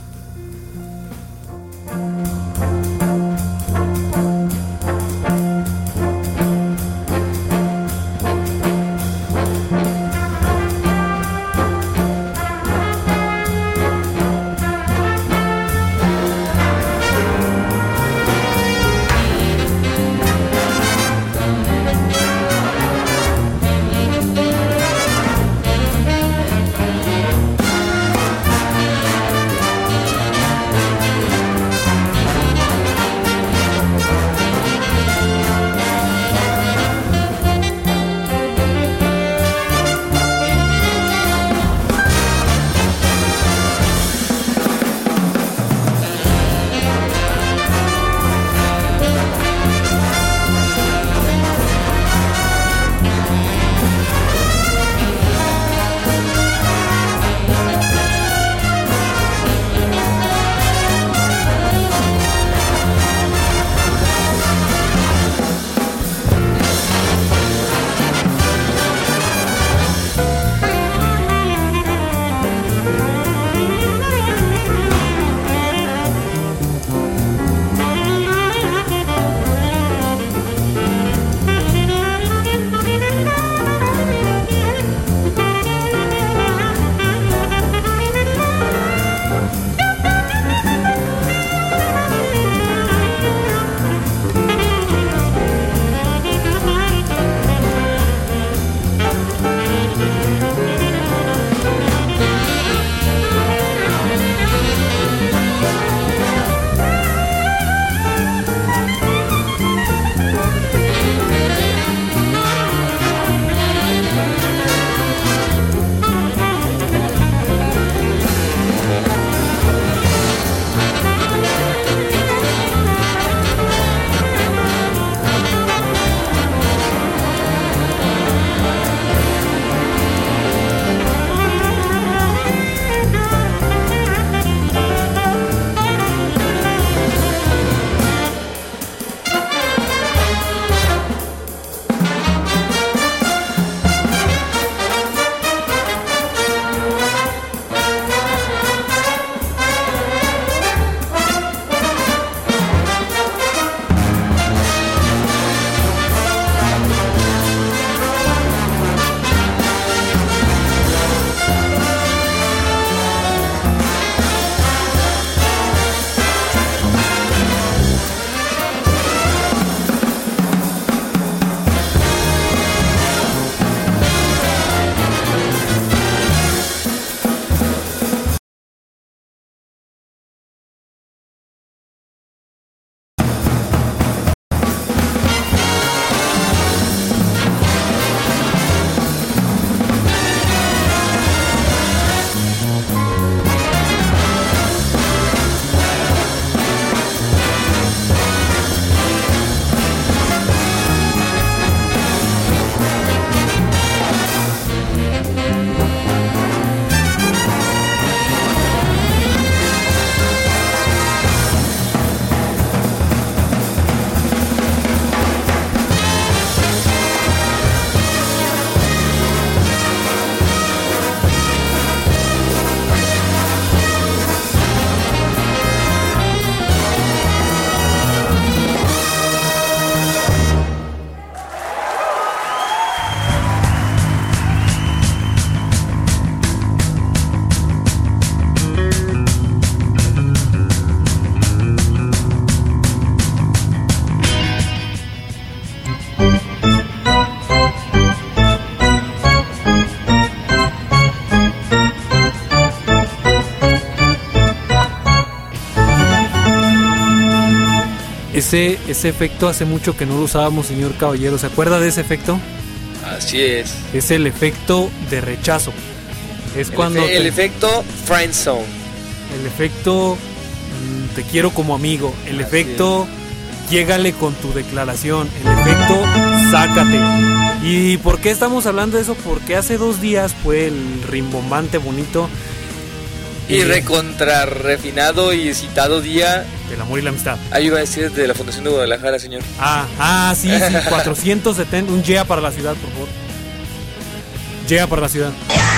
Ese efecto hace mucho que no lo usábamos, señor Caballero. ¿Se acuerda de ese efecto? Así es. Es el efecto de rechazo. Es el efecto friend zone. El efecto te quiero como amigo. El efecto llégale con tu declaración. El efecto sácate. ¿Y por qué estamos hablando de eso? Porque hace 2 días fue el rimbombante bonito y recontra refinado y citado día del amor y la amistad. Ahí iba a decir de la Fundación de Guadalajara, señor. Sí, 470. Un yeah para la ciudad, por favor. Yeah para la ciudad.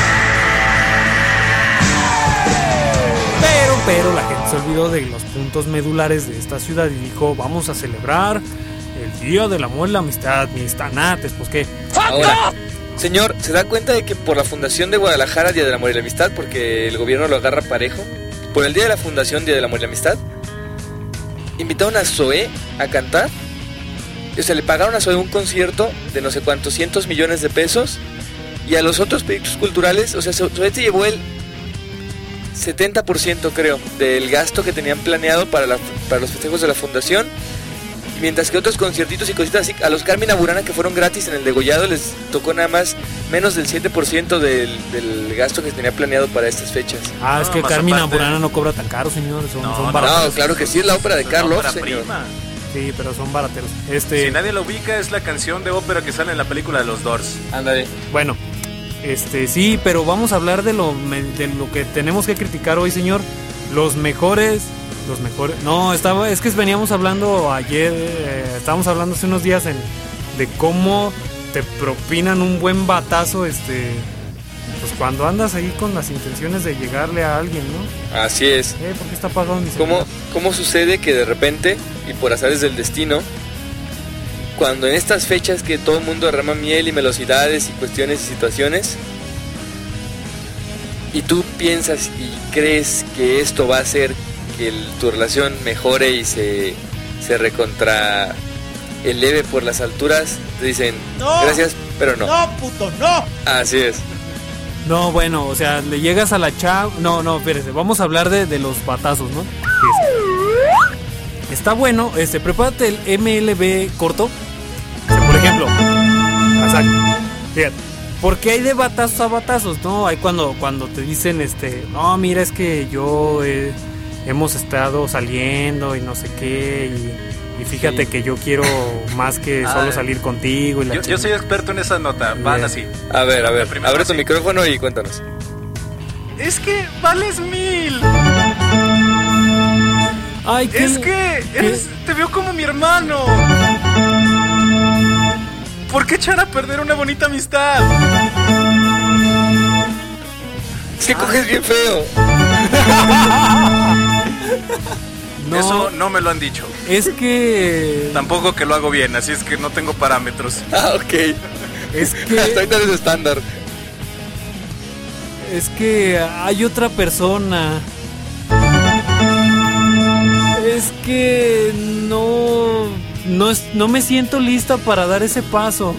Pero la gente se olvidó de los puntos medulares de esta ciudad y dijo, vamos a celebrar el Día del Amor y la Amistad, mis tanates, pues qué. Ahora, señor, ¿se da cuenta de que por la Fundación de Guadalajara, Día del Amor y la Amistad, porque el gobierno lo agarra parejo, por el Día de la Fundación, Día del Amor y la Amistad, invitaron a Zoé a cantar? O sea, le pagaron a Zoé un concierto de no sé cuántos cientos millones de pesos, y a los otros proyectos culturales, o sea, Zoé se llevó el 70%, creo, del gasto que tenían planeado para los festejos de la fundación, mientras que otros conciertitos y cositas así, a los Carmina Burana, que fueron gratis en el degollado, les tocó nada más menos del 7% del gasto que tenía planeado para estas fechas. Es que Carmina Burana no cobra tan caro, señor. Son barateros. No, claro que sí, es la ópera de Carlos, señor. Prima. Sí, pero son barateros. Si nadie lo ubica, es la canción de ópera que sale en la película de los Doors. Ándale. Bueno, sí, pero vamos a hablar de lo que tenemos que criticar hoy, señor. Los mejores. No, es que veníamos hablando ayer, estábamos hablando hace unos días de cómo te propinan un buen batazo, pues cuando andas ahí con las intenciones de llegarle a alguien, ¿no? Así es. ¿Por qué está apagado mi celular? ¿Cómo sucede que de repente, y por azares del destino, cuando en estas fechas que todo el mundo derrama miel y velocidades y cuestiones y situaciones, y tú piensas y crees que esto va a hacer que tu relación mejore y se recontra eleve por las alturas, te dicen no, gracias, pero no. No, puto, no. Así es. No, bueno, o sea, le llegas a la chava. No, espérese, vamos a hablar de los batazos, ¿no? Está bueno, prepárate el MLB corto. Por ejemplo, fíjate, porque hay de batazos a batazos, ¿no? Hay cuando te dicen, no, mira, es que yo hemos estado saliendo y no sé qué, y fíjate que yo quiero más que solo salir contigo. Y yo soy experto en esa nota, van así. A ver, abre tu micrófono y cuéntanos. Es que vales 1000. Ay, es que te veo como mi hermano. ¿Por qué echar a perder una bonita amistad? Es que coges bien feo. No, eso no me lo han dicho. Es que... Tampoco que lo hago bien, así es que no tengo parámetros. Ok. Es que... Hasta ahorita eres estándar. Es que hay otra persona. Es que no me siento lista para dar ese paso.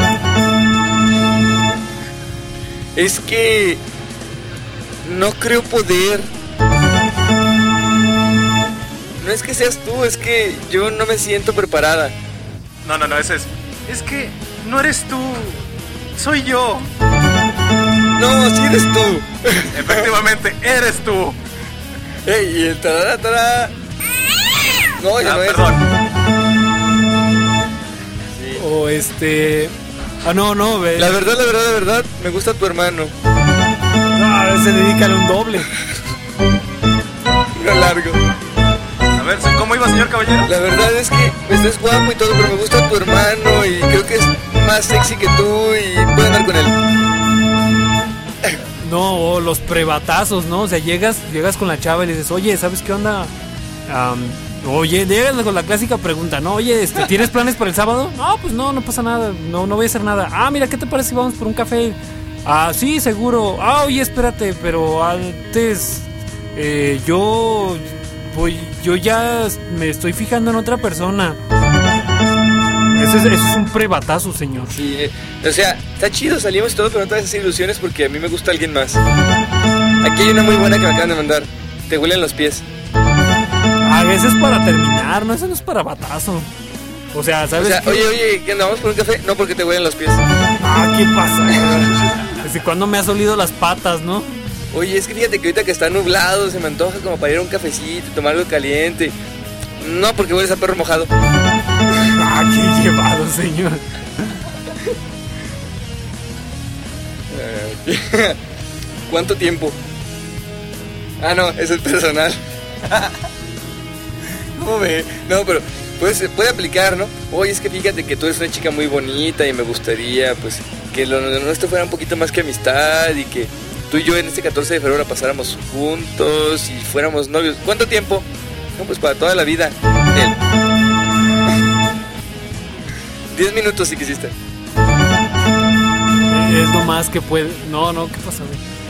Es que no creo poder. No es que seas tú, es que yo no me siento preparada. No, ese es. Es que no eres tú, soy yo. No, sí eres tú. Efectivamente, eres tú. Ey, y el tarara. No, ya no es. Perdón. Sí. O no, ve. La verdad, me gusta tu hermano. No, a veces dedícale un doble. Uno largo. A ver, ¿cómo iba, señor Caballero? La verdad es que estás guapo y todo, pero me gusta tu hermano y creo que es más sexy que tú y puedo andar con él. No, los prebatazos, ¿no? O sea, llegas con la chava y le dices, oye, ¿sabes qué onda? Oye, llegas con la clásica pregunta, ¿no? Oye, ¿tienes planes para el sábado? No, pues no pasa nada, no voy a hacer nada. Ah, mira, ¿qué te parece si vamos por un café? Ah, sí, seguro. Ah, oye, espérate, pero antes, yo ya me estoy fijando en otra persona. Eso es un prebatazo, señor. Sí, o sea, está chido, salimos y todo, pero no te vas a hacer ilusiones porque a mí me gusta alguien más. Aquí hay una muy buena que me acaban de mandar. Te huelen los pies. A veces para terminar, no, eso no es para batazo. O sea, ¿sabes? O sea, qué? oye, ¿qué andamos por un café? No, porque te huelen los pies. ¿Qué pasa? ¿Desde cuándo me has olido las patas, no? Oye, es que fíjate que ahorita que está nublado, se me antoja como para ir a un cafecito, tomar algo caliente. No, porque hueles a perro mojado. Qué llevado, señor. ¿Cuánto tiempo? No, eso es personal. ¿Cómo ve? No, pero pues, puede aplicar, ¿no? Oye, es que fíjate que tú eres una chica muy bonita y me gustaría, pues, que lo nuestro fuera un poquito más que amistad y que tú y yo en este 14 de febrero la pasáramos juntos y fuéramos novios. ¿Cuánto tiempo? No, pues para toda la vida. 10 minutos si quisiste. Es lo más que puede. No, ¿qué pasa?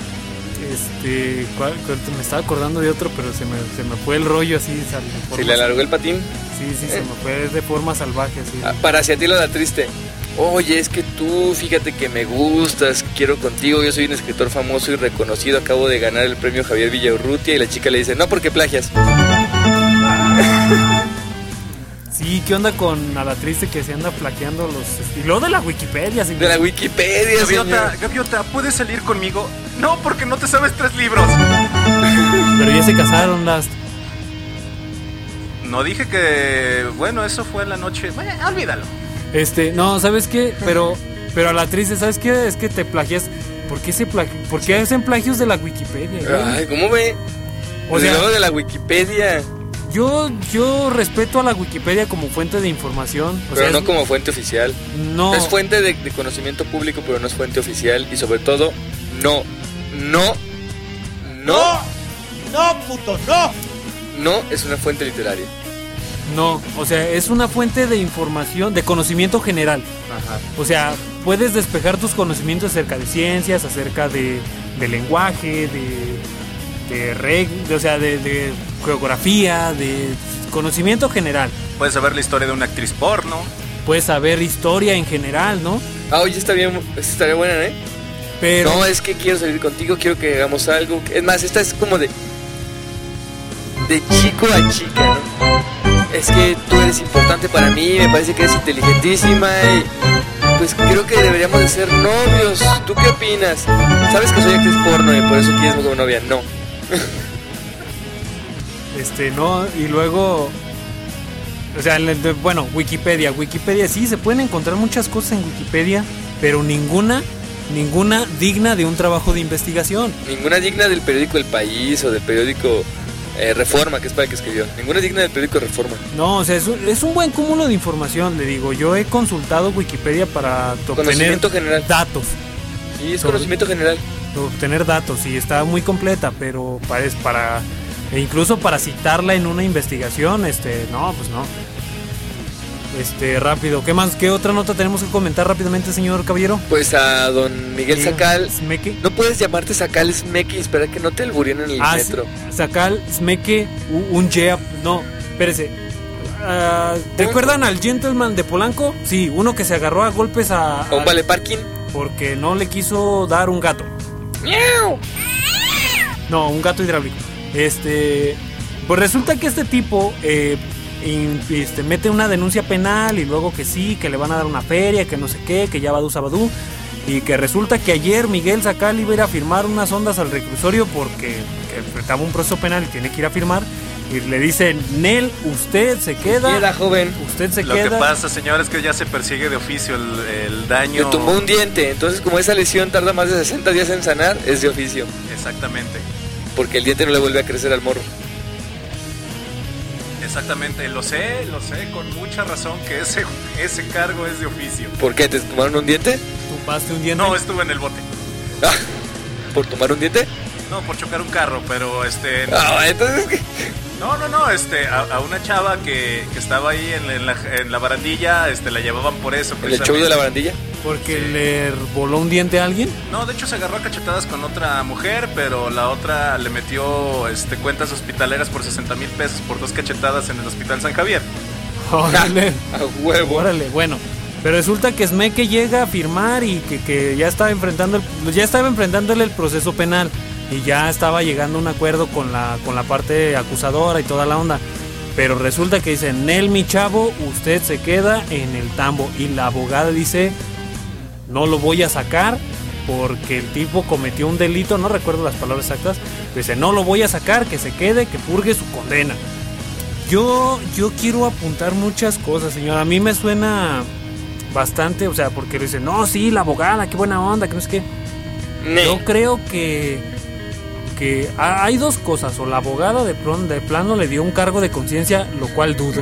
Me estaba acordando de otro, pero se me fue el rollo así. ¿Se le alargó el patín? Sí, se me fue de forma salvaje así. Para hacia ti lo da triste. Oye, es que tú, fíjate que me gustas, quiero contigo, yo soy un escritor famoso y reconocido, acabo de ganar el premio Javier Villaurrutia, y la chica le dice, no, porque plagias. Sí, ¿qué onda con a la triste que se anda plagiando los... Y luego de la Wikipedia, señor. De la Wikipedia, Gaviota, ¿puedes salir conmigo? No, porque no te sabes 3 libros. Pero ya se casaron, Last. No dije que... Bueno, eso fue en la noche. Bueno, olvídalo. No, ¿sabes qué? Pero a la triste, ¿sabes qué? Es que te plagias. ¿Por qué hacen plagios de la Wikipedia? Ay, ¿cómo ve? O sea, luego de la Wikipedia. Yo respeto a la Wikipedia como fuente de información. Pero no como fuente oficial. No. Es fuente de conocimiento público, pero no es fuente oficial. Y sobre todo, no, puto, no. No es una fuente literaria. No, o sea, es una fuente de información, de conocimiento general. Ajá. O sea, puedes despejar tus conocimientos acerca de ciencias, acerca de lenguaje, de geografía, de conocimiento general. Puedes saber la historia de una actriz porno. Puedes saber historia en general, ¿no? Oye, estaría buena, ¿eh? Pero... No, es que quiero salir contigo, quiero que hagamos algo. Es más, esta es como de chico a chica, ¿no? Es que tú eres importante para mí, me parece que eres inteligentísima y pues creo que deberíamos de ser novios. ¿Tú qué opinas? Sabes que soy actriz porno y por eso quieres como novia. No. No, y luego... O sea, bueno, Wikipedia sí, se pueden encontrar muchas cosas en Wikipedia, pero ninguna digna de un trabajo de investigación. Ninguna digna del periódico El País o del periódico Reforma, que es para el que escribió. Ninguna digna del periódico Reforma. No, o sea, es un buen cúmulo de información, le digo. Yo he consultado Wikipedia para obtener datos. Sí, es conocimiento general. Obtener datos, y está muy completa, pero e incluso para citarla en una investigación, no, pues no. Rápido, ¿qué más? ¿Qué otra nota tenemos que comentar rápidamente, señor caballero? Pues a don Miguel Sacal. Smeke. No puedes llamarte Sacal Smeke y esperar que no te alburien en el metro. Sacal Smeke, no, espérese. ¿Recuerdan al gentleman de Polanco? Sí, uno que se agarró a golpes a un vale parking porque no le quiso dar un gato. ¡Miau! No, un gato hidráulico. Pues resulta que este tipo mete una denuncia penal y luego que sí, que le van a dar una feria, que no sé qué, que ya badú sabadú, y que resulta que ayer Miguel Sacal iba a ir a firmar unas ondas al reclusorio porque enfrentaba un proceso penal y tiene que ir a firmar, y le dicen, Nel, usted se queda, joven. Usted se queda. Lo que pasa, señor, es que ya se persigue de oficio el daño. Le tumbó un diente, entonces como esa lesión tarda más de 60 días en sanar, es de oficio. Exactamente. Porque el diente no le vuelve a crecer al morro. Exactamente, lo sé con mucha razón que ese cargo es de oficio. ¿Por qué? ¿Te tomaron un diente? ¿Tumbaste un diente? No, estuve en el bote. ¿Por tomar un diente? No, por chocar un carro, pero entonces ¿qué? No, a una chava que estaba ahí en la barandilla, la llevaban por eso. ¿En el show de la barandilla? ¿Porque le voló un diente a alguien? No, de hecho se agarró a cachetadas con otra mujer, pero la otra le metió cuentas hospitaleras por 60,000 pesos por 2 cachetadas en el hospital San Javier. Órale. A huevo. Órale, bueno. Pero resulta que Smeke llega a firmar y que ya estaba enfrentándole el proceso penal y ya estaba llegando a un acuerdo con la parte acusadora y toda la onda. Pero resulta que dice, Nel, mi chavo, usted se queda en el tambo. Y la abogada dice, no lo voy a sacar porque el tipo cometió un delito, no recuerdo las palabras exactas. Dice, no lo voy a sacar, que se quede, que purgue su condena. Yo quiero apuntar muchas cosas, señor. A mí me suena bastante, o sea, porque le dice, no, sí, la abogada, qué buena onda, que no es que... Yo creo que hay dos cosas, o la abogada de plano le dio un cargo de conciencia, lo cual dudo.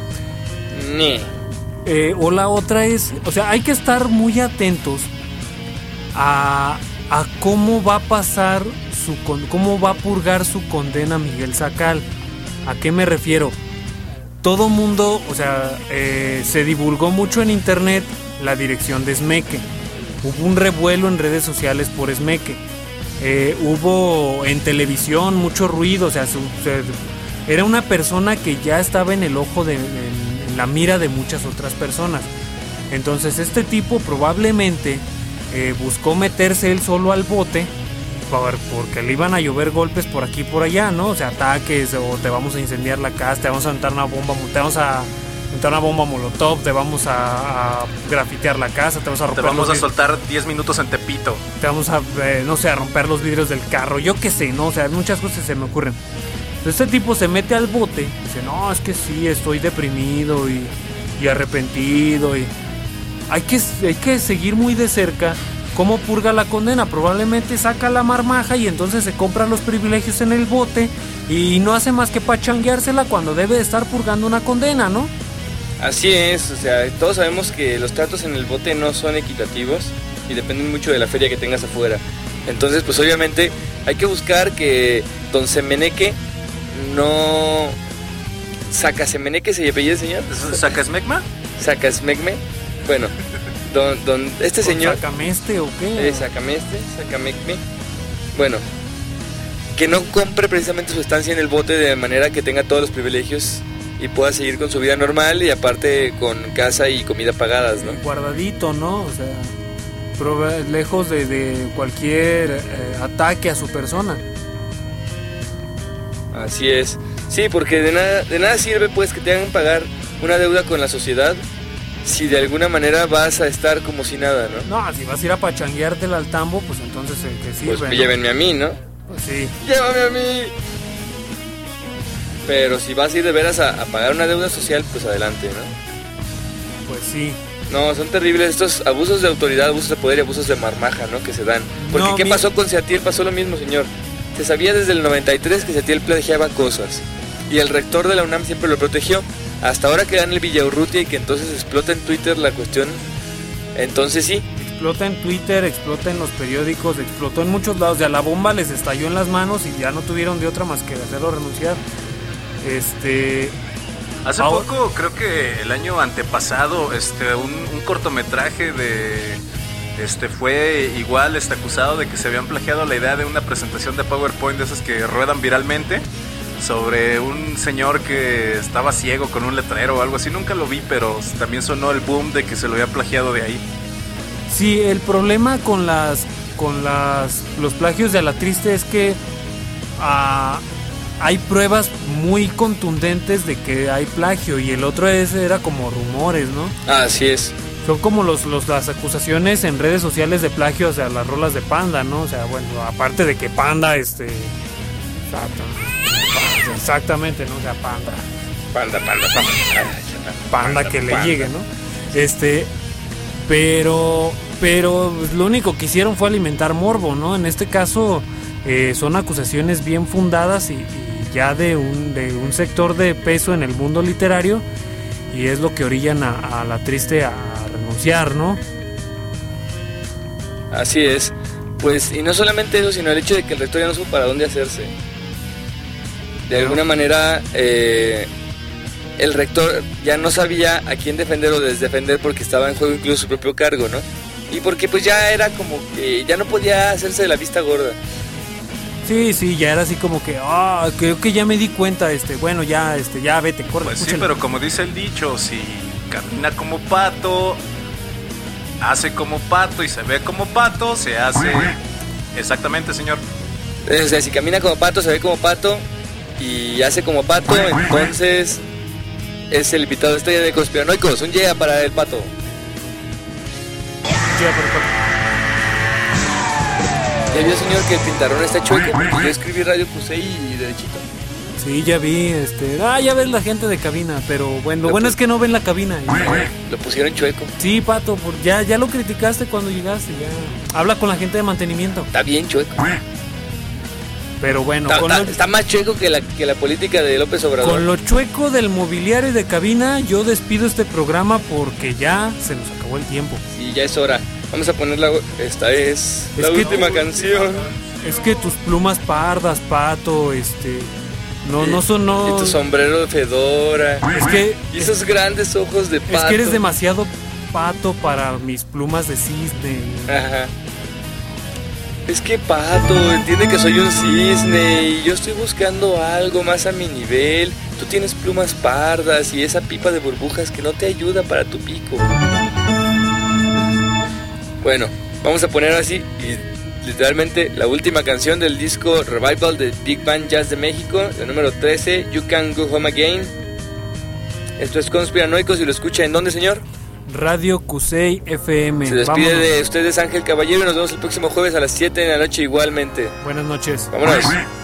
O la otra es, o sea, hay que estar muy atentos a cómo va a pasar cómo va a purgar su condena Miguel Sacal. ¿A qué me refiero? Todo mundo, o sea, se divulgó mucho en internet la dirección de Esmeque. Hubo un revuelo en redes sociales por Esmeque. Hubo en televisión mucho ruido, o sea, era una persona que ya estaba en el ojo en la mira de muchas otras personas. Entonces este tipo probablemente buscó meterse él solo al bote porque le iban a llover golpes por aquí y por allá, ¿no? O sea, ataques, o te vamos a incendiar la casa, te vamos a aventar una bomba, molotov, te vamos a grafitear la casa, te vamos a romper, te vamos a soltar 10 minutos en Tepito, te vamos a, no sé, a romper los vidrios del carro, yo qué sé, ¿no? O sea, muchas cosas se me ocurren. Entonces este tipo se mete al bote y dice, no, es que sí, estoy deprimido y arrepentido, y hay que seguir muy de cerca cómo purga la condena. Probablemente saca la marmaja y entonces se compra los privilegios en el bote y no hace más que pachangueársela cuando debe de estar purgando una condena, ¿no? Así es, o sea, todos sabemos que los tratos en el bote no son equitativos y dependen mucho de la feria que tengas afuera. Entonces, pues obviamente hay que buscar que don Semeneque no... ¿Sacasemeneque se apellida el señor? ¿Sacasmecma? Sacasmecme. Bueno, este señor... ¿Sacameste o qué? Sacamecme. Bueno, que no compre precisamente su estancia en el bote de manera que tenga todos los privilegios y pueda seguir con su vida normal y aparte con casa y comida pagadas, ¿no? Guardadito, ¿no? O sea, lejos de cualquier ataque a su persona. Así es. Sí, porque de nada sirve pues que te hagan pagar una deuda con la sociedad si de alguna manera vas a estar como si nada, ¿no? No, si vas a ir a pachangueártela al tambo, pues entonces que sirve, pues ¿no? Llévenme a mí, ¿no? Pues sí. Llévame a mí. Pero si vas a ir de veras a pagar una deuda social, pues adelante, ¿no? Pues sí. No, son terribles estos abusos de autoridad, abusos de poder y abusos de marmaja, ¿no? Que se dan. Porque ¿qué pasó con Seatiel? Pasó lo mismo, señor. Se sabía desde el 93 que Seatiel plagiaba cosas. Y el rector de la UNAM siempre lo protegió. Hasta ahora que dan el Villaurrutia y que entonces explota en Twitter la cuestión. Entonces sí. Explota en Twitter, explota en los periódicos, explotó en muchos lados. Ya la bomba les estalló en las manos y ya no tuvieron de otra más que hacerlo renunciar. Hace poco, creo que el año antepasado, un cortometraje fue igual acusado de que se habían plagiado la idea de una presentación de PowerPoint de esas que ruedan viralmente sobre un señor que estaba ciego con un letrero o algo así. Nunca lo vi, pero también sonó el boom de que se lo había plagiado de ahí. Sí, el problema con los plagios de Alatriste es que hay pruebas muy contundentes de que hay plagio y el otro era como rumores, ¿no? Así es. Son como las acusaciones en redes sociales de plagio, o sea, las rolas de Panda, ¿no? O sea, bueno, aparte de que Panda, exactamente, ¿no? O sea, Panda que le llegue, ¿no? Pero lo único que hicieron fue alimentar morbo, ¿no? En este caso son acusaciones bien fundadas y ya de un sector de peso en el mundo literario, y es lo que orillan a Alatriste a renunciar, ¿no? Así es. Pues, y no solamente eso, sino el hecho de que el rector ya no supo para dónde hacerse. De alguna manera, el rector ya no sabía a quién defender o desdefender porque estaba en juego incluso su propio cargo, ¿no? Y porque pues ya era como que ya no podía hacerse de la vista gorda. Sí, ya era así como que, creo que ya me di cuenta, bueno, ya vete, corre. Pues sí, pero como dice el dicho, si camina como pato, hace como pato y se ve como pato, se hace... Exactamente, señor. O sea, si camina como pato, se ve como pato, y hace como Pato, entonces es el invitado estrella de Conspiranoicos. Un llega para el Pato. ¿Ya vio, señor, que el pintarrón está chueco? Porque yo escribí Radio Cusey y derechito. Sí, ya vi, ya ves la gente de cabina, pero bueno, lo bueno es que no ven la cabina. Lo pusieron chueco. Sí, Pato, ya lo criticaste cuando llegaste, ya. Habla con la gente de mantenimiento. Está bien chueco. Pero bueno, está más chueco que la política de López Obrador. Con lo chueco del mobiliario de cabina, yo despido este programa porque ya se nos acabó el tiempo. Sí, ya es hora. Vamos a ponerla, esta es la última canción. Es que tus plumas pardas, Pato, no son. Y tu sombrero de fedora. Y esos grandes ojos de pato. Es que eres demasiado pato para mis plumas de cisne. Ajá. Es que Pato, entiende que soy un cisne y yo estoy buscando algo más a mi nivel. Tú tienes plumas pardas y esa pipa de burbujas que no te ayuda para tu pico. Bueno, vamos a poner así y literalmente la última canción del disco Revival de Big Band Jazz de México, el número 13, You Can Go Home Again. Esto es Conspiranoicos y lo escucha ¿en dónde, señor? Radio Cusey FM. Se despide de ustedes Ángel Caballero y nos vemos el próximo jueves a las 7 de la noche igualmente. Buenas noches. Vámonos.